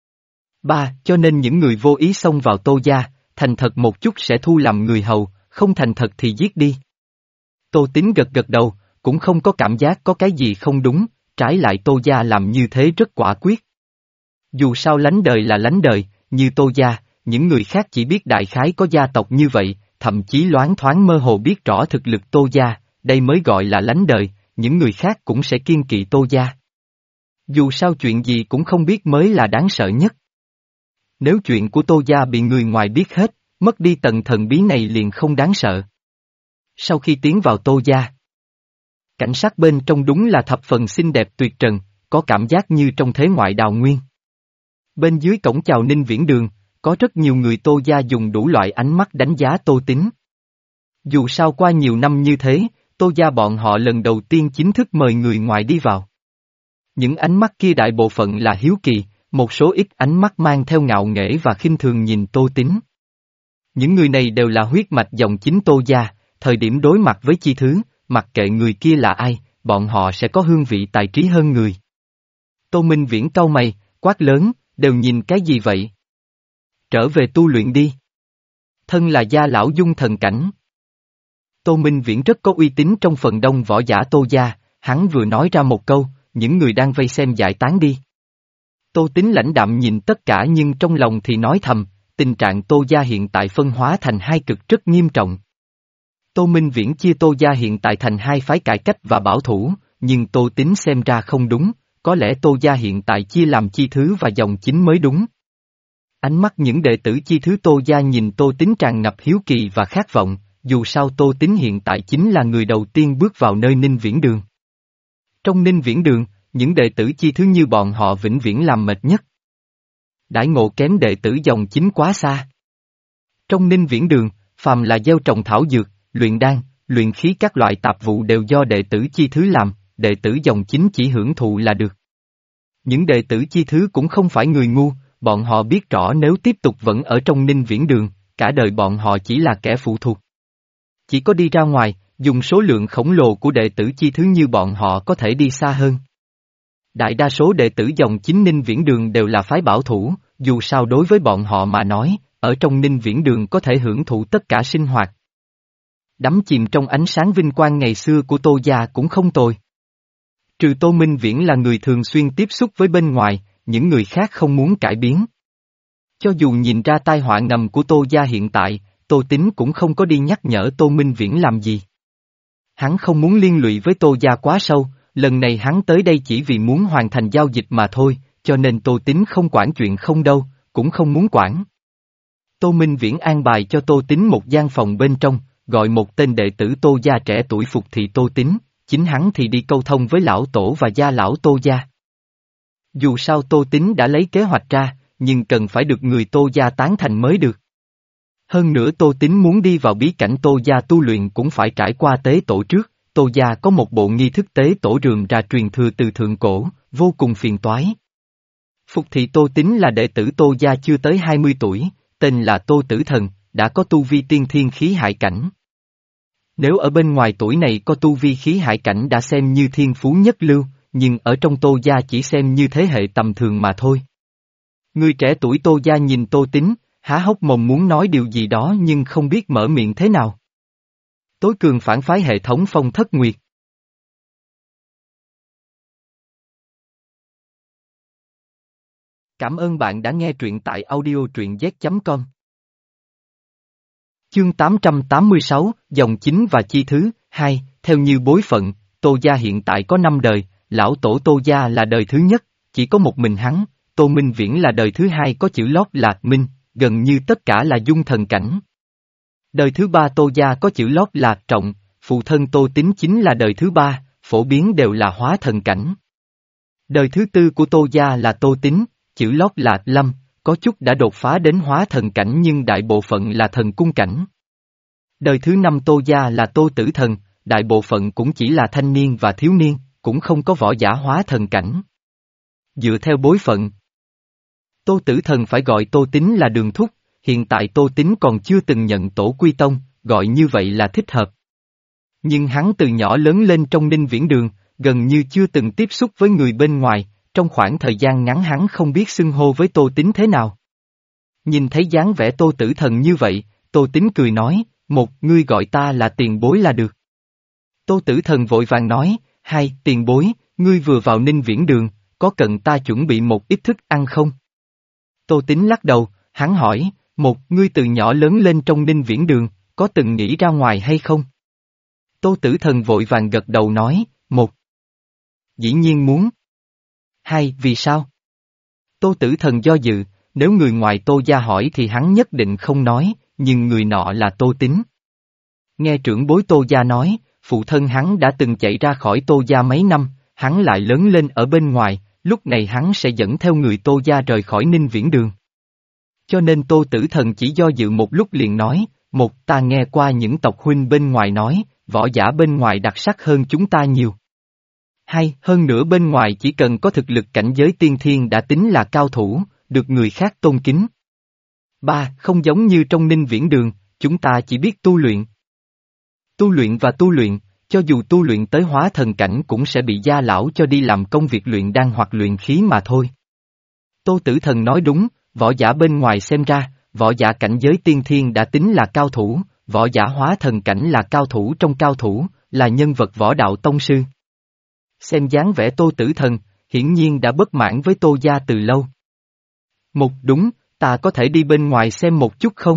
Ba, cho nên những người vô ý xông vào Tô gia, thành thật một chút sẽ thu làm người hầu, không thành thật thì giết đi. Tô Tín gật gật đầu, cũng không có cảm giác có cái gì không đúng, trái lại Tô gia làm như thế rất quả quyết. Dù sao lánh đời là lánh đời, như Tô gia, những người khác chỉ biết đại khái có gia tộc như vậy, thậm chí loáng thoáng mơ hồ biết rõ thực lực Tô gia, đây mới gọi là lánh đời, những người khác cũng sẽ kiêng kỵ Tô gia. Dù sao chuyện gì cũng không biết mới là đáng sợ nhất. Nếu chuyện của Tô gia bị người ngoài biết hết, mất đi tầng thần bí này liền không đáng sợ. Sau khi tiến vào Tô gia, cảnh sát bên trong đúng là thập phần xinh đẹp tuyệt trần, có cảm giác như trong thế ngoại đào nguyên. Bên dưới cổng chào Ninh Viễn Đường, có rất nhiều người Tô gia dùng đủ loại ánh mắt đánh giá Tô Tín. Dù sao qua nhiều năm như thế, Tô gia bọn họ lần đầu tiên chính thức mời người ngoài đi vào. Những ánh mắt kia đại bộ phận là hiếu kỳ, một số ít ánh mắt mang theo ngạo nghễ và khinh thường nhìn Tô Tín. Những người này đều là huyết mạch dòng chính Tô gia, thời điểm đối mặt với chi thứ, mặc kệ người kia là ai, bọn họ sẽ có hương vị tài trí hơn người. Tô Minh Viễn cau mày, quát lớn, đều nhìn cái gì vậy? Trở về tu luyện đi. thân là gia lão dung thần cảnh. Tô Minh Viễn rất có uy tín trong phần đông võ giả Tô gia, hắn vừa nói ra một câu, những người đang vây xem giải tán đi. Tô Tín lãnh đạm nhìn tất cả nhưng trong lòng thì nói thầm, tình trạng Tô gia hiện tại phân hóa thành hai cực rất nghiêm trọng. Tô Minh Viễn chia Tô gia hiện tại thành hai phái cải cách và bảo thủ, nhưng Tô Tín xem ra không đúng, có lẽ Tô gia hiện tại chia làm chi thứ và dòng chính mới đúng. Ánh mắt những đệ tử chi thứ Tô gia nhìn Tô Tín tràn ngập hiếu kỳ và khát vọng, dù sao Tô Tín hiện tại chính là người đầu tiên bước vào nơi Ninh Viễn Đường. Trong Ninh Viễn Đường, những đệ tử chi thứ như bọn họ vĩnh viễn làm mệt nhất. Đãi ngộ kém đệ tử dòng chính quá xa. Trong Ninh Viễn Đường, phàm là gieo trồng thảo dược, luyện đan, luyện khí các loại tạp vụ đều do đệ tử chi thứ làm, đệ tử dòng chính chỉ hưởng thụ là được. Những đệ tử chi thứ cũng không phải người ngu, bọn họ biết rõ nếu tiếp tục vẫn ở trong Ninh Viễn Đường, cả đời bọn họ chỉ là kẻ phụ thuộc. Chỉ có đi ra ngoài, dùng số lượng khổng lồ của đệ tử chi thứ như bọn họ có thể đi xa hơn. Đại đa số đệ tử dòng chính Ninh Viễn Đường đều là phái bảo thủ, dù sao đối với bọn họ mà nói, ở trong Ninh Viễn Đường có thể hưởng thụ tất cả sinh hoạt. Đắm chìm trong ánh sáng vinh quang ngày xưa của Tô gia cũng không tồi. Trừ Tô Minh Viễn là người thường xuyên tiếp xúc với bên ngoài, những người khác không muốn cải biến. Cho dù nhìn ra tai họa ngầm của Tô gia hiện tại, Tô Tín cũng không có đi nhắc nhở Tô Minh Viễn làm gì. Hắn không muốn liên lụy với Tô gia quá sâu, lần này hắn tới đây chỉ vì muốn hoàn thành giao dịch mà thôi, cho nên Tô Tín không quản chuyện không đâu, cũng không muốn quản. Tô Minh Viễn an bài cho Tô Tín một gian phòng bên trong, gọi một tên đệ tử Tô gia trẻ tuổi phục thị Tô Tín, chính hắn thì đi câu thông với lão tổ và gia lão Tô gia. Dù sao Tô Tín đã lấy kế hoạch ra, nhưng cần phải được người Tô gia tán thành mới được. Hơn nữa Tô Tín muốn đi vào bí cảnh Tô gia tu luyện cũng phải trải qua tế tổ trước, Tô gia có một bộ nghi thức tế tổ rườm rà truyền thừa từ thượng cổ, vô cùng phiền toái. Phục thị Tô Tín là đệ tử Tô gia chưa tới hai mươi tuổi, tên là Tô Tử Thần, đã có tu vi tiên thiên khí hải cảnh. Nếu ở bên ngoài tuổi này có tu vi khí hải cảnh đã xem như thiên phú nhất lưu, nhưng ở trong Tô gia chỉ xem như thế hệ tầm thường mà thôi. Người trẻ tuổi Tô gia nhìn Tô Tín, há hốc mồm muốn nói điều gì đó nhưng không biết mở miệng thế nào. Tối cường phản phái hệ thống Phong Thất Nguyệt. Cảm ơn bạn đã nghe truyện tại audio truyện z chấm com. Chương tám trăm tám mươi sáu, dòng chính và chi thứ, hai, theo như bối phận, Tô gia hiện tại có năm đời, lão tổ Tô gia là đời thứ nhất, chỉ có một mình hắn, Tô Minh Viễn là đời thứ hai có chữ lót là Minh, gần như tất cả là dung thần cảnh. Đời thứ ba Tô gia có chữ lót là Trọng, phụ thân Tô Tín chính là đời thứ ba, phổ biến đều là hóa thần cảnh. Đời thứ tư của Tô gia là Tô Tín, chữ lót là Lâm, có chút đã đột phá đến hóa thần cảnh nhưng đại bộ phận là thần cung cảnh. Đời thứ năm Tô gia là Tô Tử Thần, đại bộ phận cũng chỉ là thanh niên và thiếu niên, cũng không có võ giả hóa thần cảnh. Dựa theo bối phận, Tô Tử Thần phải gọi Tô Tín là Đường Thúc, hiện tại Tô Tín còn chưa từng nhận tổ quy tông, gọi như vậy là thích hợp. Nhưng hắn từ nhỏ lớn lên trong Ninh Viễn Đường, gần như chưa từng tiếp xúc với người bên ngoài, trong khoảng thời gian ngắn hắn không biết xưng hô với Tô Tín thế nào. Nhìn thấy dáng vẻ Tô Tử Thần như vậy, Tô Tín cười nói, một, ngươi gọi ta là tiền bối là được. Tô Tử Thần vội vàng nói, hai, tiền bối, ngươi vừa vào Ninh Viễn Đường, có cần ta chuẩn bị một ít thức ăn không? Tô Tín lắc đầu, hắn hỏi, một, ngươi từ nhỏ lớn lên trong Ninh Viễn Đường, có từng nghĩ ra ngoài hay không? Tô Tử Thần vội vàng gật đầu nói, một, dĩ nhiên muốn. Hai, vì sao? Tô Tử Thần do dự, nếu người ngoài Tô gia hỏi thì hắn nhất định không nói, nhưng người nọ là Tô Tín. Nghe trưởng bối Tô gia nói, phụ thân hắn đã từng chạy ra khỏi Tô gia mấy năm, hắn lại lớn lên ở bên ngoài, lúc này hắn sẽ dẫn theo người Tô gia rời khỏi Ninh Viễn Đường. Cho nên Tô Tử Thần chỉ do dự một lúc liền nói, một, ta nghe qua những tộc huynh bên ngoài nói, võ giả bên ngoài đặc sắc hơn chúng ta nhiều. Hai, hơn nữa bên ngoài chỉ cần có thực lực cảnh giới tiên thiên đã tính là cao thủ, được người khác tôn kính. Ba, không giống như trong Ninh Viễn Đường, chúng ta chỉ biết tu luyện. Tu luyện và tu luyện, cho dù tu luyện tới hóa thần cảnh cũng sẽ bị gia lão cho đi làm công việc luyện đan hoặc luyện khí mà thôi. Tô Tử Thần nói đúng, võ giả bên ngoài xem ra, võ giả cảnh giới tiên thiên đã tính là cao thủ, võ giả hóa thần cảnh là cao thủ trong cao thủ, là nhân vật võ đạo tông sư. Xem dáng vẻ Tô Tử Thần, hiển nhiên đã bất mãn với Tô gia từ lâu. Một đúng, ta có thể đi bên ngoài xem một chút không?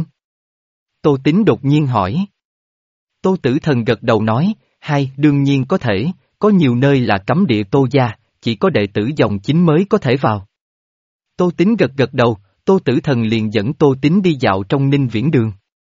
Tô Tín đột nhiên hỏi. Tô Tử Thần gật đầu nói, hai, đương nhiên có thể, có nhiều nơi là cấm địa Tô gia, chỉ có đệ tử dòng chính mới có thể vào. Tô Tín gật gật đầu, Tô Tử Thần liền dẫn Tô Tín đi dạo trong Ninh Viễn Đường.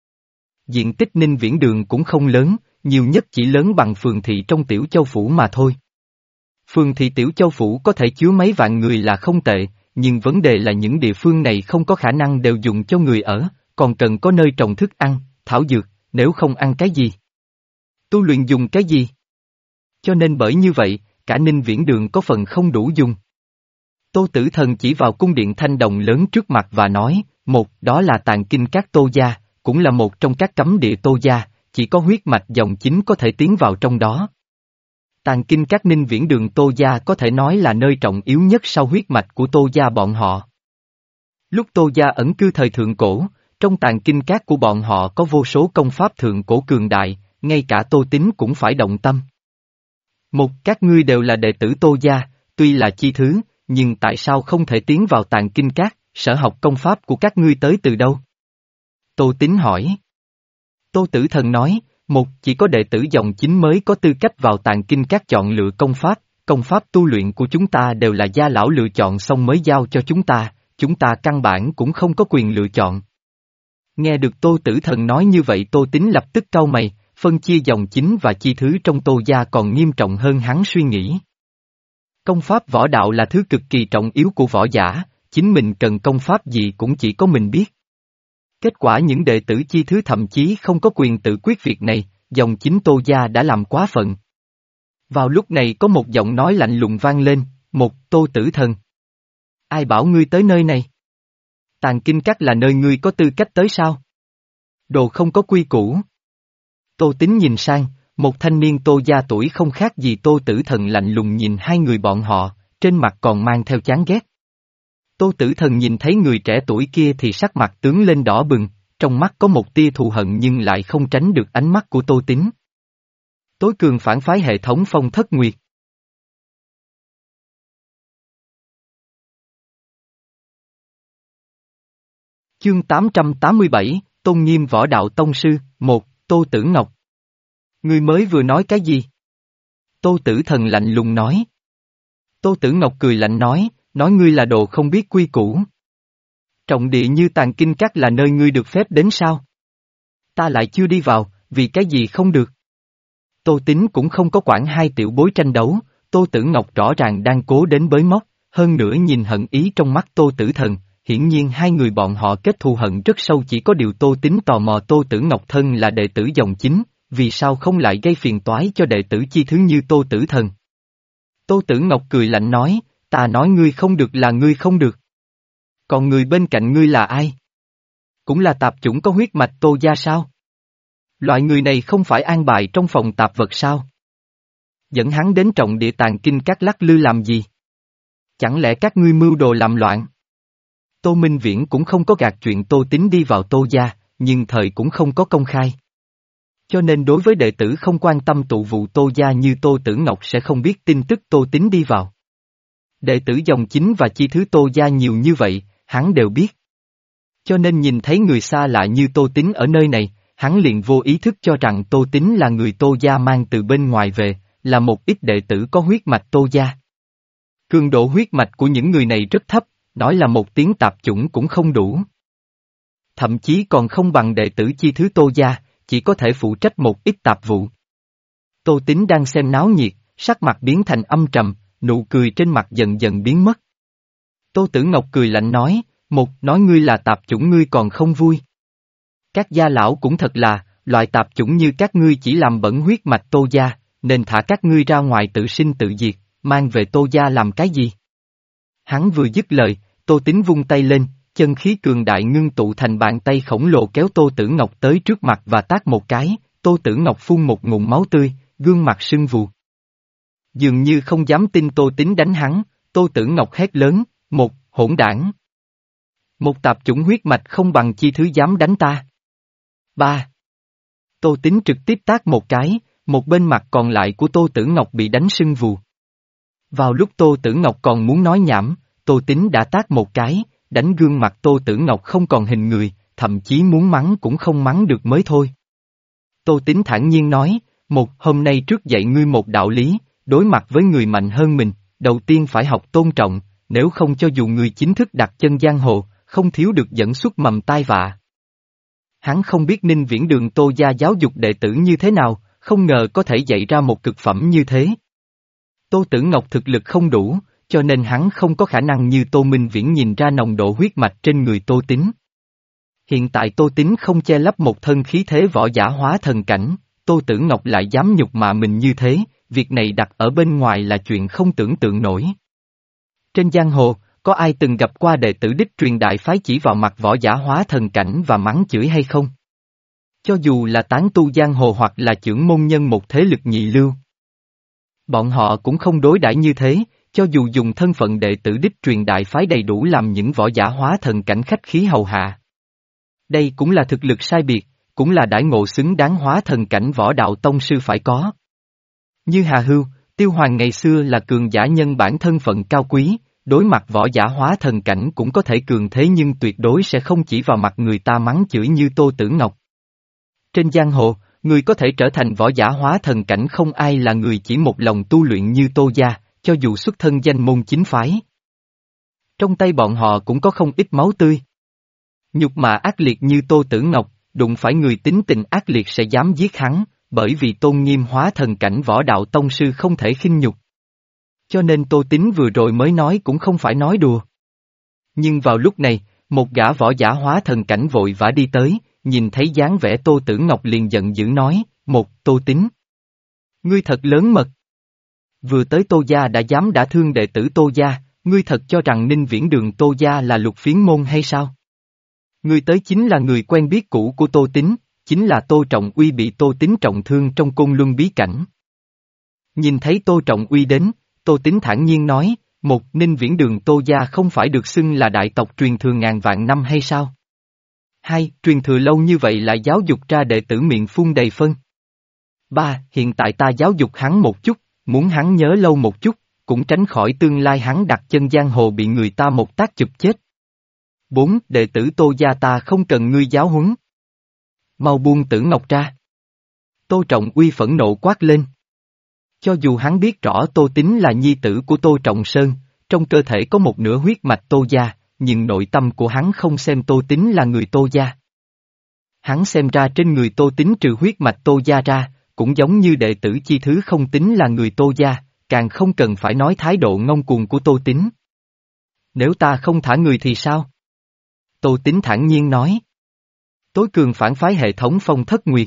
Diện tích Ninh Viễn Đường cũng không lớn, nhiều nhất chỉ lớn bằng phường thị trong Tiểu Châu Phủ mà thôi. Phường thị Tiểu Châu Phủ có thể chứa mấy vạn người là không tệ, nhưng vấn đề là những địa phương này không có khả năng đều dùng cho người ở, còn cần có nơi trồng thức ăn, thảo dược, nếu không ăn cái gì? Tu luyện dùng cái gì? Cho nên bởi như vậy, cả Ninh Viễn Đường có phần không đủ dùng. Tô Tử Thần chỉ vào cung điện thanh đồng lớn trước mặt và nói, một, đó là tàng kinh các Tô gia, cũng là một trong các cấm địa Tô gia, chỉ có huyết mạch dòng chính có thể tiến vào trong đó. Tàng kinh các Ninh Viễn Đường Tô gia có thể nói là nơi trọng yếu nhất sau huyết mạch của Tô gia bọn họ. Lúc Tô gia ẩn cư thời thượng cổ, trong tàng kinh các của bọn họ có vô số công pháp thượng cổ cường đại, ngay cả Tô Tín cũng phải động tâm. Một, các ngươi đều là đệ tử Tô gia, tuy là chi thứ, nhưng tại sao không thể tiến vào tàng kinh các, sở học công pháp của các ngươi tới từ đâu? Tô Tín hỏi. Tô Tử Thần nói, một, chỉ có đệ tử dòng chính mới có tư cách vào tàng kinh các chọn lựa công pháp, công pháp tu luyện của chúng ta đều là gia lão lựa chọn xong mới giao cho chúng ta, chúng ta căn bản cũng không có quyền lựa chọn. Nghe được Tô Tử Thần nói như vậy Tô Tín lập tức cau mày, phân chia dòng chính và chi thứ trong Tô gia còn nghiêm trọng hơn hắn suy nghĩ. Công pháp võ đạo là thứ cực kỳ trọng yếu của võ giả, chính mình cần công pháp gì cũng chỉ có mình biết. Kết quả những đệ tử chi thứ thậm chí không có quyền tự quyết việc này, dòng chính Tô gia đã làm quá phận. Vào lúc này có một giọng nói lạnh lùng vang lên, một, Tô Tử Thần. Ai bảo ngươi tới nơi này? Tàng kinh các là nơi ngươi có tư cách tới sao? Đồ không có quy củ. Tô Tín nhìn sang, một thanh niên Tô gia tuổi không khác gì Tô Tử Thần lạnh lùng nhìn hai người bọn họ, trên mặt còn mang theo chán ghét. Tô Tử Thần nhìn thấy người trẻ tuổi kia thì sắc mặt tướng lên đỏ bừng, trong mắt có một tia thù hận nhưng lại không tránh được ánh mắt của Tô Tín. Tối cường phản phái hệ thống Phong Thất Nguyệt. Chương tám trăm tám mươi bảy, Tôn Nghiêm Võ Đạo Tông Sư, một, Tô Tử Ngọc. Ngươi mới vừa nói cái gì? Tô Tử Thần lạnh lùng nói. Tô Tử Ngọc cười lạnh nói, nói ngươi là đồ không biết quy củ. Trọng địa như tàng kinh các là nơi ngươi được phép đến sao? Ta lại chưa đi vào, vì cái gì không được? Tô Tín cũng không có quản hai tiểu bối tranh đấu, Tô Tử Ngọc rõ ràng đang cố đến bới móc, hơn nữa nhìn hận ý trong mắt Tô Tử Thần, hiển nhiên hai người bọn họ kết thù hận rất sâu chỉ có điều Tô Tín tò mò Tô Tử Ngọc thân là đệ tử dòng chính, vì sao không lại gây phiền toái cho đệ tử chi thứ như Tô Tử Thần. Tô Tử Ngọc cười lạnh nói, ta nói ngươi không được là ngươi không được. Còn người bên cạnh ngươi là ai? Cũng là tạp chủng có huyết mạch Tô gia sao? Loại người này không phải an bài trong phòng tạp vật sao? Dẫn hắn đến trọng địa tàng kinh các lắc lư làm gì? Chẳng lẽ các ngươi mưu đồ làm loạn? Tô Minh Viễn cũng không có gạt chuyện Tô Tín đi vào Tô gia, nhưng thời cũng không có công khai. Cho nên đối với đệ tử không quan tâm tụ vụ Tô gia như Tô Tử Ngọc sẽ không biết tin tức Tô Tín đi vào. Đệ tử dòng chính và chi thứ Tô gia nhiều như vậy, hắn đều biết. Cho nên nhìn thấy người xa lạ như Tô Tín ở nơi này, hắn liền vô ý thức cho rằng Tô Tín là người Tô gia mang từ bên ngoài về, là một ít đệ tử có huyết mạch Tô gia. Cường độ huyết mạch của những người này rất thấp, nói là một tiếng tạp chủng cũng không đủ. Thậm chí còn không bằng đệ tử chi thứ Tô gia, chỉ có thể phụ trách một ít tạp vụ. Tô Tín đang xem náo nhiệt, sắc mặt biến thành âm trầm, nụ cười trên mặt dần dần biến mất. Tô Tử Ngọc cười lạnh nói, một, nói ngươi là tạp chủng ngươi còn không vui. Các gia lão cũng thật là, loại tạp chủng như các ngươi chỉ làm bẩn huyết mạch Tô gia, nên thả các ngươi ra ngoài tự sinh tự diệt, mang về Tô gia làm cái gì? Hắn vừa dứt lời, Tô Tín vung tay lên, chân khí cường đại ngưng tụ thành bàn tay khổng lồ kéo Tô Tử Ngọc tới trước mặt và tát một cái, Tô Tử Ngọc phun một ngụm máu tươi, gương mặt sưng vù. Dường như không dám tin Tô Tín đánh hắn, Tô Tử Ngọc hét lớn, một, hỗn đảng. Một tạp chủng huyết mạch không bằng chi thứ dám đánh ta. Ba. Tô Tín trực tiếp tát một cái, một bên mặt còn lại của Tô Tử Ngọc bị đánh sưng vù. Vào lúc Tô Tử Ngọc còn muốn nói nhảm, Tô Tín đã tát một cái, đánh gương mặt Tô Tử Ngọc không còn hình người, thậm chí muốn mắng cũng không mắng được mới thôi. Tô Tín thản nhiên nói, một hôm nay trước dạy ngươi một đạo lý, đối mặt với người mạnh hơn mình, đầu tiên phải học tôn trọng, nếu không cho dù người chính thức đặt chân giang hồ, không thiếu được dẫn xuất mầm tai vạ. Hắn không biết Ninh Viễn Đường Tô gia giáo dục đệ tử như thế nào, không ngờ có thể dạy ra một cực phẩm như thế. Tô Tử Ngọc thực lực không đủ, cho nên hắn không có khả năng như Tô Minh Viễn nhìn ra nồng độ huyết mạch trên người Tô Tín. Hiện tại Tô Tín không che lấp một thân khí thế võ giả hóa thần cảnh, Tô Tử Ngọc lại dám nhục mạ mình như thế, việc này đặt ở bên ngoài là chuyện không tưởng tượng nổi. Trên giang hồ, có ai từng gặp qua đệ tử đích truyền đại phái chỉ vào mặt võ giả hóa thần cảnh và mắng chửi hay không? Cho dù là tán tu giang hồ hoặc là chưởng môn nhân một thế lực nhị lưu. Bọn họ cũng không đối đãi như thế, cho dù dùng thân phận đệ tử đích truyền đại phái đầy đủ làm những võ giả hóa thần cảnh khách khí hầu hạ. Đây cũng là thực lực sai biệt, cũng là đãi ngộ xứng đáng hóa thần cảnh võ đạo tông sư phải có. Như Hà Hưu, Tiêu Hoàng ngày xưa là cường giả nhân bản thân phận cao quý, đối mặt võ giả hóa thần cảnh cũng có thể cường thế nhưng tuyệt đối sẽ không chỉ vào mặt người ta mắng chửi như Tô Tử Ngọc. Trên giang hồ, người có thể trở thành võ giả hóa thần cảnh không ai là người chỉ một lòng tu luyện như Tô gia, cho dù xuất thân danh môn chính phái. Trong tay bọn họ cũng có không ít máu tươi. Nhục mạ ác liệt như Tô Tử Ngọc, đụng phải người tính tình ác liệt sẽ dám giết hắn, bởi vì tôn nghiêm hóa thần cảnh võ đạo tông sư không thể khinh nhục. Cho nên Tô Tín vừa rồi mới nói cũng không phải nói đùa. Nhưng vào lúc này, một gã võ giả hóa thần cảnh vội vã đi tới, nhìn thấy dáng vẻ Tô Tử Ngọc liền giận dữ nói, một, Tô Tín. Ngươi thật lớn mật. Vừa tới Tô gia đã dám đả thương đệ tử Tô gia, ngươi thật cho rằng Ninh Viễn Đường Tô gia là lục phiến môn hay sao? Ngươi tới chính là người quen biết cũ của Tô Tín, chính là Tô Trọng Uy bị Tô Tín trọng thương trong Côn Luân bí cảnh. Nhìn thấy Tô Trọng Uy đến, Tô Tín thản nhiên nói, một Ninh Viễn Đường Tô gia không phải được xưng là đại tộc truyền thừa ngàn vạn năm hay sao? Hai, truyền thừa lâu như vậy lại giáo dục ra đệ tử miệng phun đầy phân. Ba, hiện tại ta giáo dục hắn một chút, muốn hắn nhớ lâu một chút, cũng tránh khỏi tương lai hắn đặt chân giang hồ bị người ta một tác chụp chết. Bốn, đệ tử Tô gia ta không cần ngươi giáo huấn. Mau buông Tử Ngọc ra. Tô Trọng Uy phẫn nộ quát lên. Cho dù hắn biết rõ Tô Tín là nhi tử của Tô Trọng Sơn, trong cơ thể có một nửa huyết mạch Tô gia, nhưng nội tâm của hắn không xem Tô Tín là người Tô gia. Hắn xem ra trên người Tô Tín trừ huyết mạch Tô gia ra, cũng giống như đệ tử chi thứ không tính là người Tô gia, càng không cần phải nói thái độ ngông cuồng của Tô Tín. Nếu ta không thả người thì sao? Tô Tín thản nhiên nói. Tối cường phản phái hệ thống Phong Thất Nguyệt.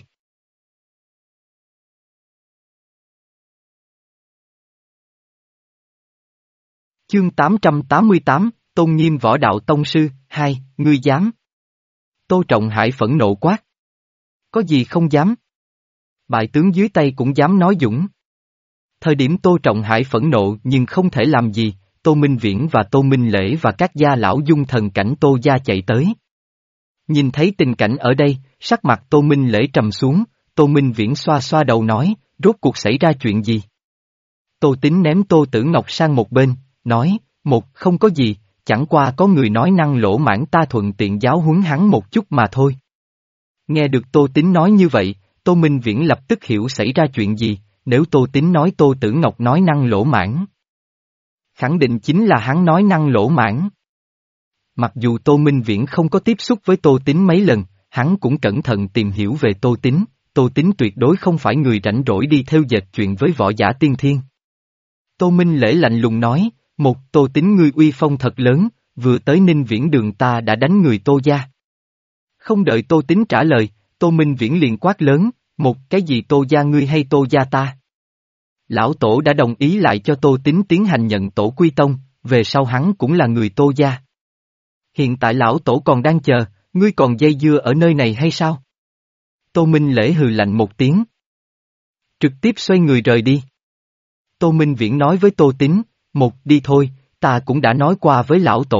Chương tám trăm tám mươi tám, Tôn Nghiêm Võ Đạo Tông Sư, hai, ngươi dám. Tô Trọng Hải phẫn nộ quát. Có gì không dám? Bại tướng dưới tay cũng dám nói dũng. Thời điểm Tô Trọng Hải phẫn nộ nhưng không thể làm gì, Tô Minh Viễn và Tô Minh Lễ và các gia lão dung thần cảnh Tô gia chạy tới. Nhìn thấy tình cảnh ở đây, sắc mặt Tô Minh Lễ trầm xuống, Tô Minh Viễn xoa xoa đầu nói, rốt cuộc xảy ra chuyện gì? Tô Tín ném Tô Tử Ngọc sang một bên, nói, một, không có gì, chẳng qua có người nói năng lỗ mãng ta thuận tiện giáo huấn hắn một chút mà thôi. Nghe được Tô Tín nói như vậy, Tô Minh Viễn lập tức hiểu xảy ra chuyện gì, nếu Tô Tín nói Tô Tử Ngọc nói năng lỗ mãng. Khẳng định chính là hắn nói năng lỗ mãng. Mặc dù Tô Minh Viễn không có tiếp xúc với Tô Tín mấy lần, hắn cũng cẩn thận tìm hiểu về Tô Tín, Tô Tín tuyệt đối không phải người rảnh rỗi đi theo dệt chuyện với võ giả tiên thiên. Tô Minh Lễ lạnh lùng nói, một, Tô Tín ngươi uy phong thật lớn, vừa tới Ninh Viễn Đường ta đã đánh người Tô gia. Không đợi Tô Tín trả lời, Tô Minh Viễn liền quát lớn, một, cái gì Tô gia ngươi hay Tô gia ta? Lão Tổ đã đồng ý lại cho Tô Tín tiến hành nhận tổ quy tông, về sau hắn cũng là người Tô gia. Hiện tại Lão Tổ còn đang chờ, ngươi còn dây dưa ở nơi này hay sao? Tô Minh Lễ hừ lạnh một tiếng. Trực tiếp xoay người rời đi. Tô Minh Viễn nói với Tô Tín, một, đi thôi, ta cũng đã nói qua với Lão Tổ,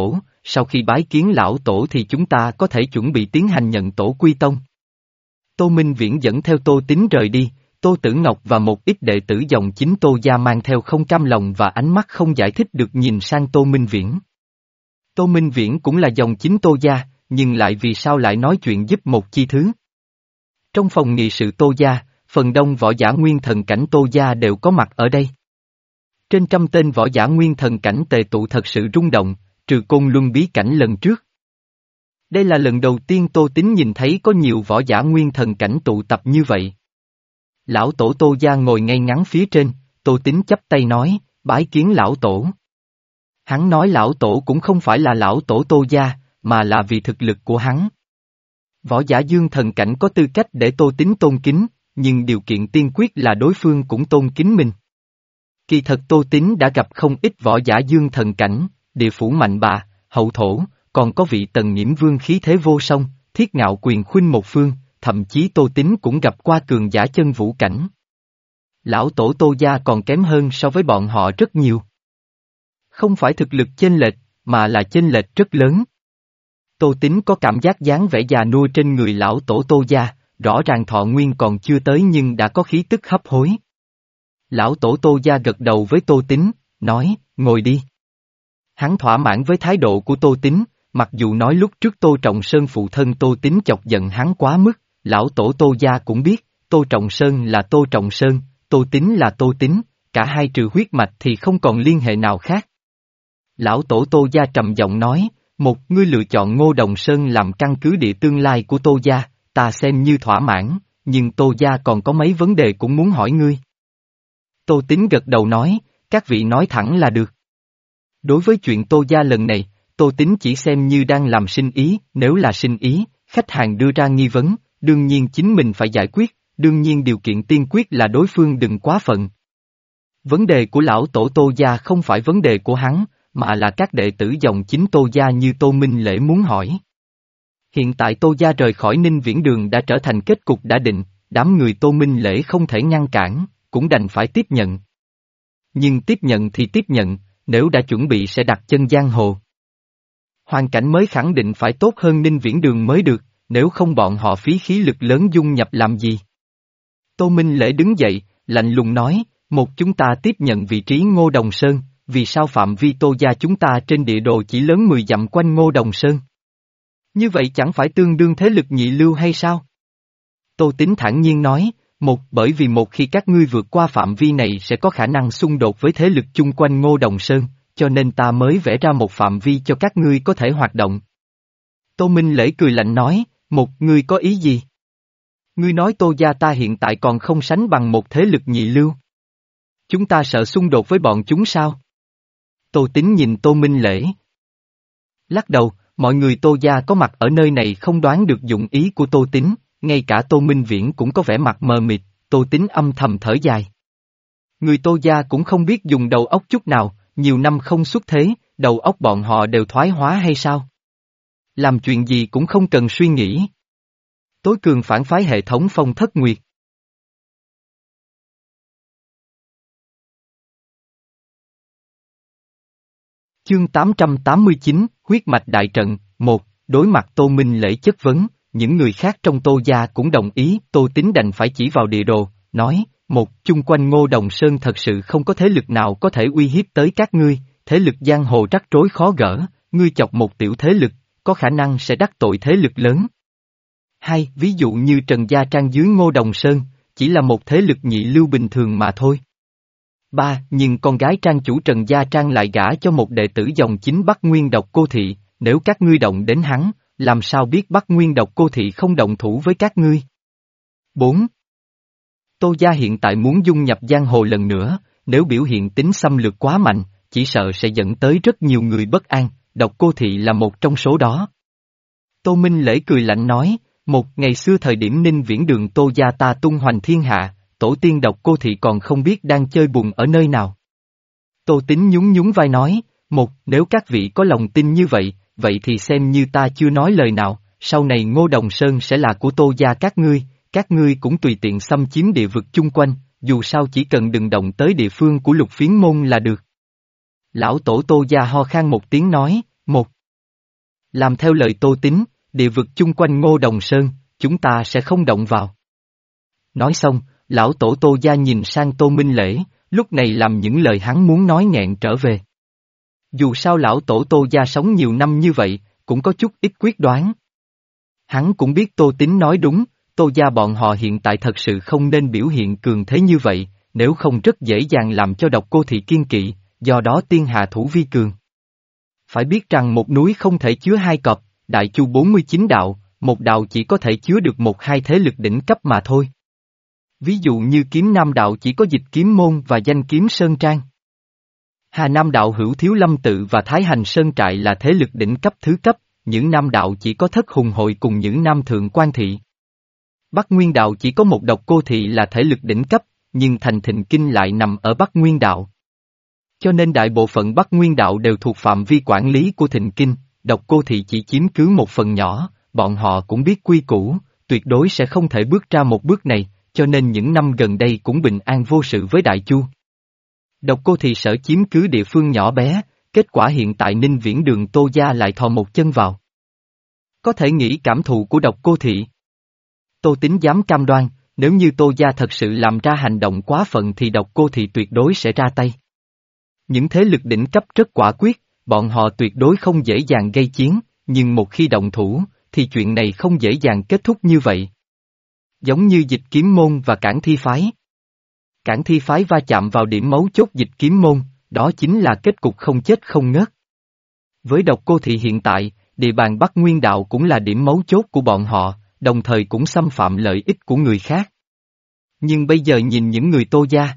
sau khi bái kiến lão tổ thì chúng ta có thể chuẩn bị tiến hành nhận tổ quy tông. Tô Minh Viễn dẫn theo Tô Tín rời đi, Tô Tử Ngọc và một ít đệ tử dòng chính Tô gia mang theo không cam lòng và ánh mắt không giải thích được nhìn sang Tô Minh Viễn. Tô Minh Viễn cũng là dòng chính Tô gia, nhưng lại vì sao lại nói chuyện giúp một chi thứ. Trong phòng nghị sự Tô gia, phần đông võ giả nguyên thần cảnh Tô gia đều có mặt ở đây. Trên trăm tên võ giả nguyên thần cảnh tề tụ thật sự rung động, trừ Côn Luân bí cảnh lần trước. Đây là lần đầu tiên Tô Tín nhìn thấy có nhiều võ giả nguyên thần cảnh tụ tập như vậy. Lão tổ Tô gia ngồi ngay ngắn phía trên, Tô Tín chắp tay nói, bái kiến lão tổ. Hắn nói lão tổ cũng không phải là lão tổ Tô gia, mà là vì thực lực của hắn. Võ giả dương thần cảnh có tư cách để Tô Tín tôn kính, nhưng điều kiện tiên quyết là đối phương cũng tôn kính mình. Kỳ thật Tô Tín đã gặp không ít võ giả dương thần cảnh, địa phủ mạnh bà, hậu thổ, còn có vị Tần Nghiễm Vương khí thế vô song, thiết ngạo quyền khuynh một phương, thậm chí Tô Tín cũng gặp qua cường giả chân vũ cảnh. Lão tổ Tô gia còn kém hơn so với bọn họ rất nhiều. Không phải thực lực chênh lệch, mà là chênh lệch rất lớn. Tô Tín có cảm giác dáng vẻ già nua trên người lão tổ Tô gia, rõ ràng thọ nguyên còn chưa tới nhưng đã có khí tức hấp hối. Lão tổ Tô gia gật đầu với Tô Tín, nói, ngồi đi. Hắn thỏa mãn với thái độ của Tô Tín, mặc dù nói lúc trước Tô Trọng Sơn phụ thân Tô Tín chọc giận hắn quá mức, lão tổ Tô gia cũng biết, Tô Trọng Sơn là Tô Trọng Sơn, Tô Tín là Tô Tín, cả hai trừ huyết mạch thì không còn liên hệ nào khác. Lão tổ Tô gia trầm giọng nói, một, ngươi lựa chọn Ngô Đồng Sơn làm căn cứ địa tương lai của Tô gia, ta xem như thỏa mãn, nhưng Tô gia còn có mấy vấn đề cũng muốn hỏi ngươi. Tô Tín gật đầu nói, các vị nói thẳng là được. Đối với chuyện Tô gia lần này, Tô Tín chỉ xem như đang làm sinh ý, nếu là sinh ý, khách hàng đưa ra nghi vấn, đương nhiên chính mình phải giải quyết, đương nhiên điều kiện tiên quyết là đối phương đừng quá phận. Vấn đề của lão tổ Tô gia không phải vấn đề của hắn, mà là các đệ tử dòng chính Tô gia như Tô Minh Lễ muốn hỏi. Hiện tại Tô gia rời khỏi Ninh Viễn Đường đã trở thành kết cục đã định, đám người Tô Minh Lễ không thể ngăn cản, cũng đành phải tiếp nhận. Nhưng tiếp nhận thì tiếp nhận, nếu đã chuẩn bị sẽ đặt chân giang hồ. Hoàn cảnh mới khẳng định phải tốt hơn Ninh Viễn Đường mới được, nếu không bọn họ phí khí lực lớn dung nhập làm gì. Tô Minh Lễ đứng dậy, lạnh lùng nói, một chúng ta tiếp nhận vị trí Ngô Đồng Sơn, vì sao phạm vi Tô gia chúng ta trên địa đồ chỉ lớn mười dặm quanh Ngô Đồng Sơn? Như vậy chẳng phải tương đương thế lực nhị lưu hay sao? Tô Tín thản nhiên nói, một bởi vì một khi các ngươi vượt qua phạm vi này sẽ có khả năng xung đột với thế lực chung quanh Ngô Đồng Sơn, cho nên ta mới vẽ ra một phạm vi cho các ngươi có thể hoạt động. Tô Minh Lễ cười lạnh nói, một ngươi có ý gì? Ngươi nói Tô gia ta hiện tại còn không sánh bằng một thế lực nhị lưu. Chúng ta sợ xung đột với bọn chúng sao? Tô Tín nhìn Tô Minh Lễ. Lắc đầu, mọi người Tô gia có mặt ở nơi này không đoán được dụng ý của Tô Tín, ngay cả Tô Minh Viễn cũng có vẻ mặt mờ mịt, Tô Tín âm thầm thở dài. Người Tô gia cũng không biết dùng đầu óc chút nào, nhiều năm không xuất thế, đầu óc bọn họ đều thoái hóa hay sao? Làm chuyện gì cũng không cần suy nghĩ. Tối cường phản phái hệ thống Phong Thất Nguyệt. Chương tám trăm tám mươi chín, huyết mạch đại trận, một, đối mặt Tô Minh Lễ chất vấn, những người khác trong Tô gia cũng đồng ý, Tô Tín đành phải chỉ vào địa đồ, nói, một, chung quanh Ngô Đồng Sơn thật sự không có thế lực nào có thể uy hiếp tới các ngươi, thế lực giang hồ rắc rối khó gỡ, ngươi chọc một tiểu thế lực, có khả năng sẽ đắc tội thế lực lớn. Hai, ví dụ như Trần Gia Trang dưới Ngô Đồng Sơn, chỉ là một thế lực nhị lưu bình thường mà thôi. Ba, nhưng con gái Trang chủ Trần Gia Trang lại gả cho một đệ tử dòng chính Bắc Nguyên Độc Cô Thị, nếu các ngươi động đến hắn, làm sao biết Bắc Nguyên Độc Cô Thị không động thủ với các ngươi? Bốn. Tô gia hiện tại muốn dung nhập giang hồ lần nữa, nếu biểu hiện tính xâm lược quá mạnh, chỉ sợ sẽ dẫn tới rất nhiều người bất an, Độc Cô Thị là một trong số đó. Tô Minh Lễ cười lạnh nói, một ngày xưa thời điểm Ninh Viễn Đường Tô gia ta tung hoành thiên hạ, tổ tiên Độc Cô Thị còn không biết đang chơi bùn ở nơi nào. Tô Tín nhún nhún vai nói, một nếu các vị có lòng tin như vậy, vậy thì xem như ta chưa nói lời nào, sau này Ngô Đồng Sơn sẽ là của Tô gia các ngươi, các ngươi cũng tùy tiện xâm chiếm địa vực chung quanh, dù sao chỉ cần đừng động tới địa phương của Lục Phiến Môn là được. Lão tổ Tô gia ho khan một tiếng nói, một. Làm theo lời Tô Tín, địa vực chung quanh Ngô Đồng Sơn, chúng ta sẽ không động vào. Nói xong, lão tổ Tô gia nhìn sang Tô Minh Lễ, lúc này làm những lời hắn muốn nói nghẹn trở về. Dù sao lão tổ Tô gia sống nhiều năm như vậy, cũng có chút ít quyết đoán. Hắn cũng biết Tô Tín nói đúng, Tô gia bọn họ hiện tại thật sự không nên biểu hiện cường thế như vậy, nếu không rất dễ dàng làm cho Độc Cô Thị kiên kỵ, do đó tiên hạ thủ vi cường. Phải biết rằng một núi không thể chứa hai cọp, Đại Chu bốn mươi chín đạo, một đạo chỉ có thể chứa được một hai thế lực đỉnh cấp mà thôi. Ví dụ như Kiếm Nam đạo chỉ có Dịch Kiếm Môn và Danh Kiếm Sơn Trang. Hà Nam đạo Hữu Thiếu Lâm Tự và Thái Hành Sơn Trại là thế lực đỉnh cấp thứ cấp, những Nam đạo chỉ có Thất Hùng Hội cùng những Nam Thượng Quan Thị. Bắc Nguyên đạo chỉ có một Độc Cô Thị là thể lực đỉnh cấp, nhưng thành Thịnh Kinh lại nằm ở Bắc Nguyên đạo. Cho nên đại bộ phận Bắc Nguyên đạo đều thuộc phạm vi quản lý của Thịnh Kinh, Độc Cô Thị chỉ chiếm cứ một phần nhỏ, bọn họ cũng biết quy củ, tuyệt đối sẽ không thể bước ra một bước này, cho nên những năm gần đây cũng bình an vô sự với Đại Chu. Độc Cô Thị sở chiếm cứ địa phương nhỏ bé, kết quả hiện tại Ninh Viễn Đường Tô gia lại thò một chân vào. Có thể nghĩ cảm thụ của Độc Cô Thị. Tô Tín dám cam đoan, nếu như Tô gia thật sự làm ra hành động quá phận thì Độc Cô Thị tuyệt đối sẽ ra tay. Những thế lực đỉnh cấp rất quả quyết, bọn họ tuyệt đối không dễ dàng gây chiến, nhưng một khi động thủ, thì chuyện này không dễ dàng kết thúc như vậy. Giống như Dịch Kiếm Môn và Cản Thi Phái. Cản Thi Phái va chạm vào điểm mấu chốt Dịch Kiếm Môn, đó chính là kết cục không chết không ngớt. Với Độc Cô Thị hiện tại, địa bàn Bắc Nguyên đạo cũng là điểm mấu chốt của bọn họ, đồng thời cũng xâm phạm lợi ích của người khác. Nhưng bây giờ nhìn những người Tô gia.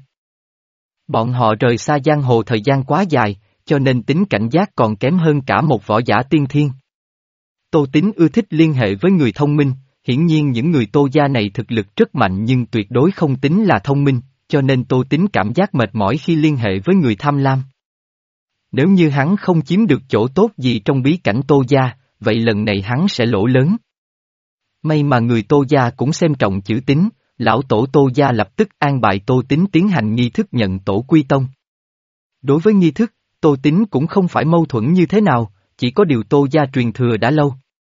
Bọn họ rời xa giang hồ thời gian quá dài, cho nên tính cảnh giác còn kém hơn cả một võ giả tiên thiên. Tô Tín ưa thích liên hệ với người thông minh, hiển nhiên những người Tô gia này thực lực rất mạnh nhưng tuyệt đối không tính là thông minh, cho nên Tô Tín cảm giác mệt mỏi khi liên hệ với người tham lam. Nếu như hắn không chiếm được chỗ tốt gì trong bí cảnh Tô gia, vậy lần này hắn sẽ lỗ lớn. May mà người Tô gia cũng xem trọng chữ tín, lão tổ Tô gia lập tức an bài Tô Tín tiến hành nghi thức nhận tổ quy tông. Đối với nghi thức, Tô Tín cũng không phải mâu thuẫn như thế nào, chỉ có điều Tô gia truyền thừa đã lâu.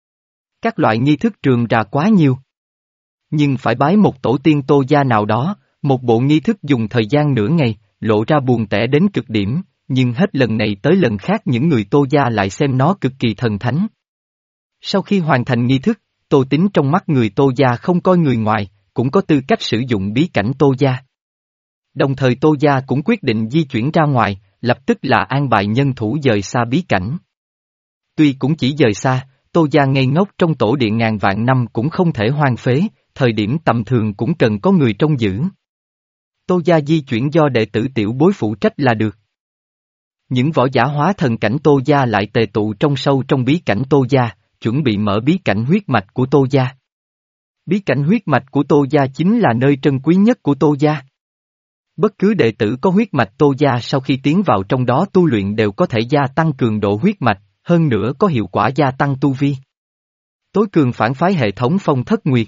Các loại nghi thức trường ra quá nhiều. Nhưng phải bái một tổ tiên Tô gia nào đó, một bộ nghi thức dùng thời gian nửa ngày, lộ ra buồn tẻ đến cực điểm, nhưng hết lần này tới lần khác những người Tô gia lại xem nó cực kỳ thần thánh. Sau khi hoàn thành nghi thức, Tô Tín trong mắt người Tô gia không coi người ngoài, cũng có tư cách sử dụng bí cảnh Tô gia. Đồng thời Tô gia cũng quyết định di chuyển ra ngoài, lập tức là an bài nhân thủ dời xa bí cảnh. Tuy cũng chỉ dời xa, Tô gia ngây ngốc trong tổ điện ngàn vạn năm cũng không thể hoang phế, thời điểm tầm thường cũng cần có người trông giữ. Tô gia di chuyển do đệ tử tiểu bối phụ trách là được. Những võ giả hóa thần cảnh Tô gia lại tề tụ trong sâu trong bí cảnh Tô gia, chuẩn bị mở bí cảnh huyết mạch của Tô gia. Bí cảnh huyết mạch của Tô gia chính là nơi trân quý nhất của Tô gia. Bất cứ đệ tử có huyết mạch Tô gia sau khi tiến vào trong đó tu luyện đều có thể gia tăng cường độ huyết mạch, hơn nữa có hiệu quả gia tăng tu vi. Tối cường phản phái hệ thống Phong Thất Nguyệt.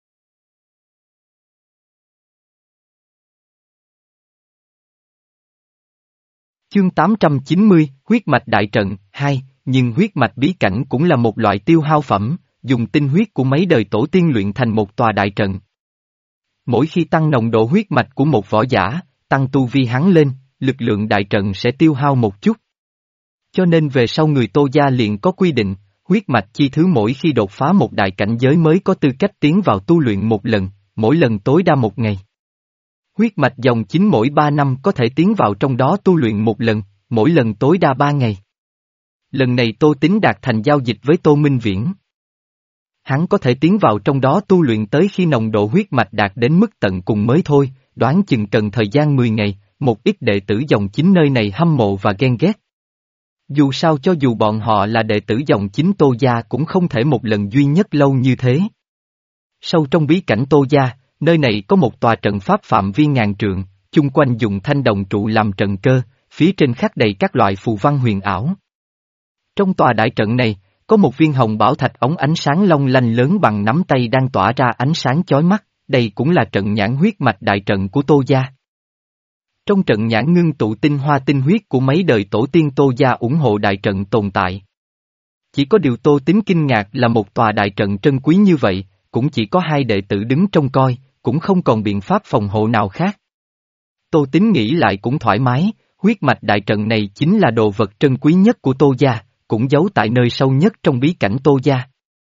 Chương tám trăm chín mươi, huyết mạch đại trận, hai, nhưng huyết mạch bí cảnh cũng là một loại tiêu hao phẩm, dùng tinh huyết của mấy đời tổ tiên luyện thành một tòa đại trận. Mỗi khi tăng nồng độ huyết mạch của một võ giả, tăng tu vi hắn lên, lực lượng đại trận sẽ tiêu hao một chút. Cho nên về sau người Tô gia liền có quy định, huyết mạch chi thứ mỗi khi đột phá một đại cảnh giới mới có tư cách tiến vào tu luyện một lần, mỗi lần tối đa một ngày. Huyết mạch dòng chính mỗi ba năm có thể tiến vào trong đó tu luyện một lần, mỗi lần tối đa ba ngày. Lần này Tô Tín đạt thành giao dịch với Tô Minh Viễn. Hắn có thể tiến vào trong đó tu luyện tới khi nồng độ huyết mạch đạt đến mức tận cùng mới thôi, đoán chừng cần thời gian mười ngày, một ít đệ tử dòng chính nơi này hâm mộ và ghen ghét. Dù sao cho dù bọn họ là đệ tử dòng chính Tô gia cũng không thể một lần duy nhất lâu như thế. Sâu trong bí cảnh Tô gia, nơi này có một tòa trận pháp phạm vi ngàn trượng, chung quanh dùng thanh đồng trụ làm trận cơ, phía trên khắc đầy các loại phù văn huyền ảo. Trong tòa đại trận này, có một viên hồng bảo thạch ống ánh sáng long lanh lớn bằng nắm tay đang tỏa ra ánh sáng chói mắt, đây cũng là trận nhãn huyết mạch đại trận của Tô gia. Trong trận nhãn ngưng tụ tinh hoa tinh huyết của mấy đời tổ tiên Tô gia ủng hộ đại trận tồn tại. Chỉ có điều Tô Tín kinh ngạc là một tòa đại trận trân quý như vậy, cũng chỉ có hai đệ tử đứng trông coi, cũng không còn biện pháp phòng hộ nào khác. Tô Tín nghĩ lại cũng thoải mái, huyết mạch đại trận này chính là đồ vật trân quý nhất của Tô gia, cũng giấu tại nơi sâu nhất trong bí cảnh Tô gia.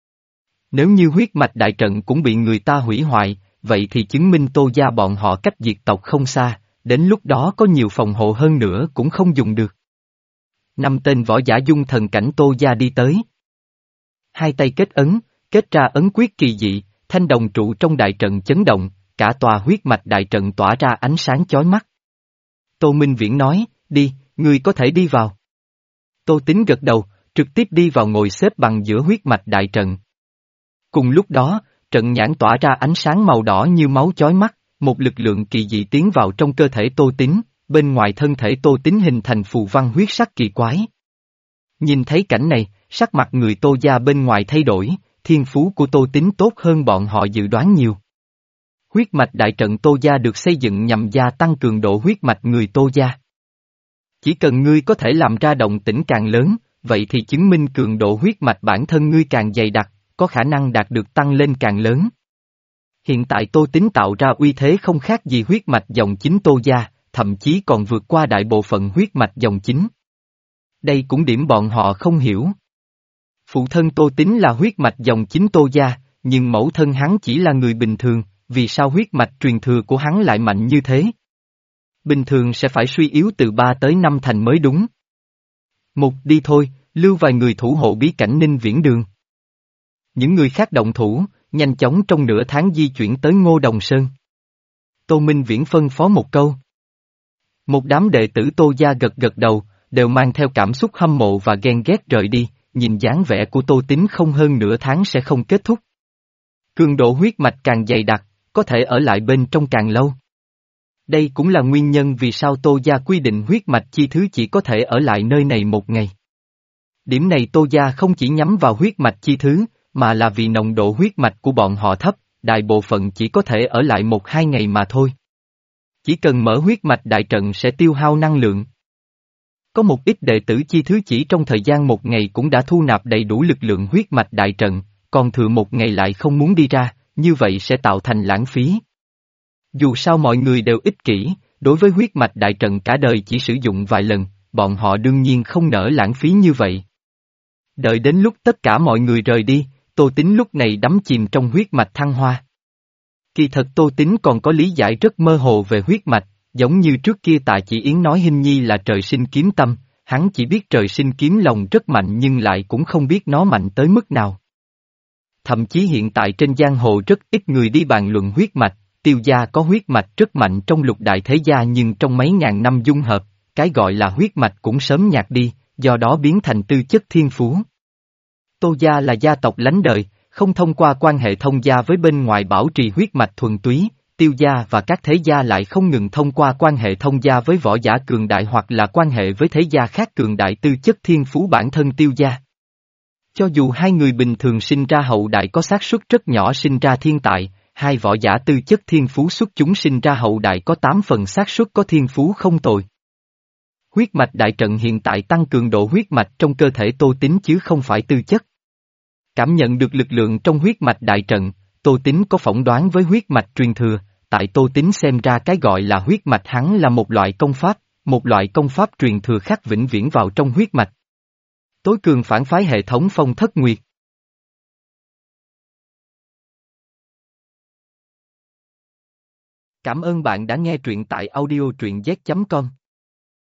Nếu như huyết mạch đại trận cũng bị người ta hủy hoại, vậy thì chứng minh Tô gia bọn họ cách diệt tộc không xa, đến lúc đó có nhiều phòng hộ hơn nữa cũng không dùng được. Năm tên võ giả dung thần cảnh Tô gia đi tới. Hai tay kết ấn, kết ra ấn quyết kỳ dị, thanh đồng trụ trong đại trận chấn động, cả tòa huyết mạch đại trận tỏa ra ánh sáng chói mắt. Tô Minh Viễn nói, đi, ngươi có thể đi vào. Tô Tín gật đầu, trực tiếp đi vào ngồi xếp bằng giữa huyết mạch đại trận. Cùng lúc đó, trận nhãn tỏa ra ánh sáng màu đỏ như máu chói mắt, một lực lượng kỳ dị tiến vào trong cơ thể Tô Tín, bên ngoài thân thể Tô Tín hình thành phù văn huyết sắc kỳ quái. Nhìn thấy cảnh này, sắc mặt người Tô gia bên ngoài thay đổi, thiên phú của Tô Tín tốt hơn bọn họ dự đoán nhiều. Huyết mạch đại trận Tô gia được xây dựng nhằm gia tăng cường độ huyết mạch người Tô gia. Chỉ cần ngươi có thể làm ra động tĩnh càng lớn, vậy thì chứng minh cường độ huyết mạch bản thân ngươi càng dày đặc, có khả năng đạt được tăng lên càng lớn. Hiện tại Tô Tín tạo ra uy thế không khác gì huyết mạch dòng chính Tô gia, thậm chí còn vượt qua đại bộ phận huyết mạch dòng chính. Đây cũng điểm bọn họ không hiểu. Phụ thân Tô Tín là huyết mạch dòng chính Tô gia, nhưng mẫu thân hắn chỉ là người bình thường, vì sao huyết mạch truyền thừa của hắn lại mạnh như thế? Bình thường sẽ phải suy yếu từ ba tới năm thành mới đúng. Một đi thôi, lưu vài người thủ hộ bí cảnh Ninh Viễn Đường. Những người khác động thủ, nhanh chóng trong nửa tháng di chuyển tới Ngô Đồng Sơn. Tô Minh Viễn phân phó một câu. Một đám đệ tử Tô gia gật gật đầu, đều mang theo cảm xúc hâm mộ và ghen ghét rời đi, nhìn dáng vẻ của Tô Tín không hơn nửa tháng sẽ không kết thúc. Cường độ huyết mạch càng dày đặc, có thể ở lại bên trong càng lâu. Đây cũng là nguyên nhân vì sao Tô gia quy định huyết mạch chi thứ chỉ có thể ở lại nơi này một ngày. Điểm này Tô gia không chỉ nhắm vào huyết mạch chi thứ, mà là vì nồng độ huyết mạch của bọn họ thấp, đại bộ phận chỉ có thể ở lại một hai ngày mà thôi. Chỉ cần mở huyết mạch đại trận sẽ tiêu hao năng lượng. Có một ít đệ tử chi thứ chỉ trong thời gian một ngày cũng đã thu nạp đầy đủ lực lượng huyết mạch đại trận, còn thừa một ngày lại không muốn đi ra, như vậy sẽ tạo thành lãng phí. Dù sao mọi người đều ích kỷ, đối với huyết mạch đại trận cả đời chỉ sử dụng vài lần, bọn họ đương nhiên không nỡ lãng phí như vậy. Đợi đến lúc tất cả mọi người rời đi, Tô Tín lúc này đắm chìm trong huyết mạch thăng hoa. Kỳ thật Tô Tín còn có lý giải rất mơ hồ về huyết mạch, giống như trước kia Tạ Chỉ Yến nói Hinh Nhi là trời sinh kiếm tâm, hắn chỉ biết trời sinh kiếm lòng rất mạnh nhưng lại cũng không biết nó mạnh tới mức nào. Thậm chí hiện tại trên giang hồ rất ít người đi bàn luận huyết mạch, Tiêu gia có huyết mạch rất mạnh trong lục đại thế gia nhưng trong mấy ngàn năm dung hợp, cái gọi là huyết mạch cũng sớm nhạt đi, do đó biến thành tư chất thiên phú. Tô gia là gia tộc lánh đời, không thông qua quan hệ thông gia với bên ngoài bảo trì huyết mạch thuần túy, Tiêu gia và các thế gia lại không ngừng thông qua quan hệ thông gia với võ giả cường đại hoặc là quan hệ với thế gia khác cường đại tư chất thiên phú bản thân Tiêu gia. Cho dù hai người bình thường sinh ra hậu đại có xác suất rất nhỏ sinh ra thiên tài, hai võ giả tư chất thiên phú xuất chúng sinh ra hậu đại có tám phần xác suất có thiên phú không tồi. Huyết mạch đại trận hiện tại tăng cường độ huyết mạch trong cơ thể Tô Tín chứ không phải tư chất. Cảm nhận được lực lượng trong huyết mạch đại trận, Tô Tín có phỏng đoán với huyết mạch truyền thừa, tại Tô Tín xem ra cái gọi là huyết mạch hắn là một loại công pháp, một loại công pháp truyền thừa khắc vĩnh viễn vào trong huyết mạch. Tối cường phản phái hệ thống Phong Thất Nguyệt. Cảm ơn bạn đã nghe truyện tại audio truyện z chấm com.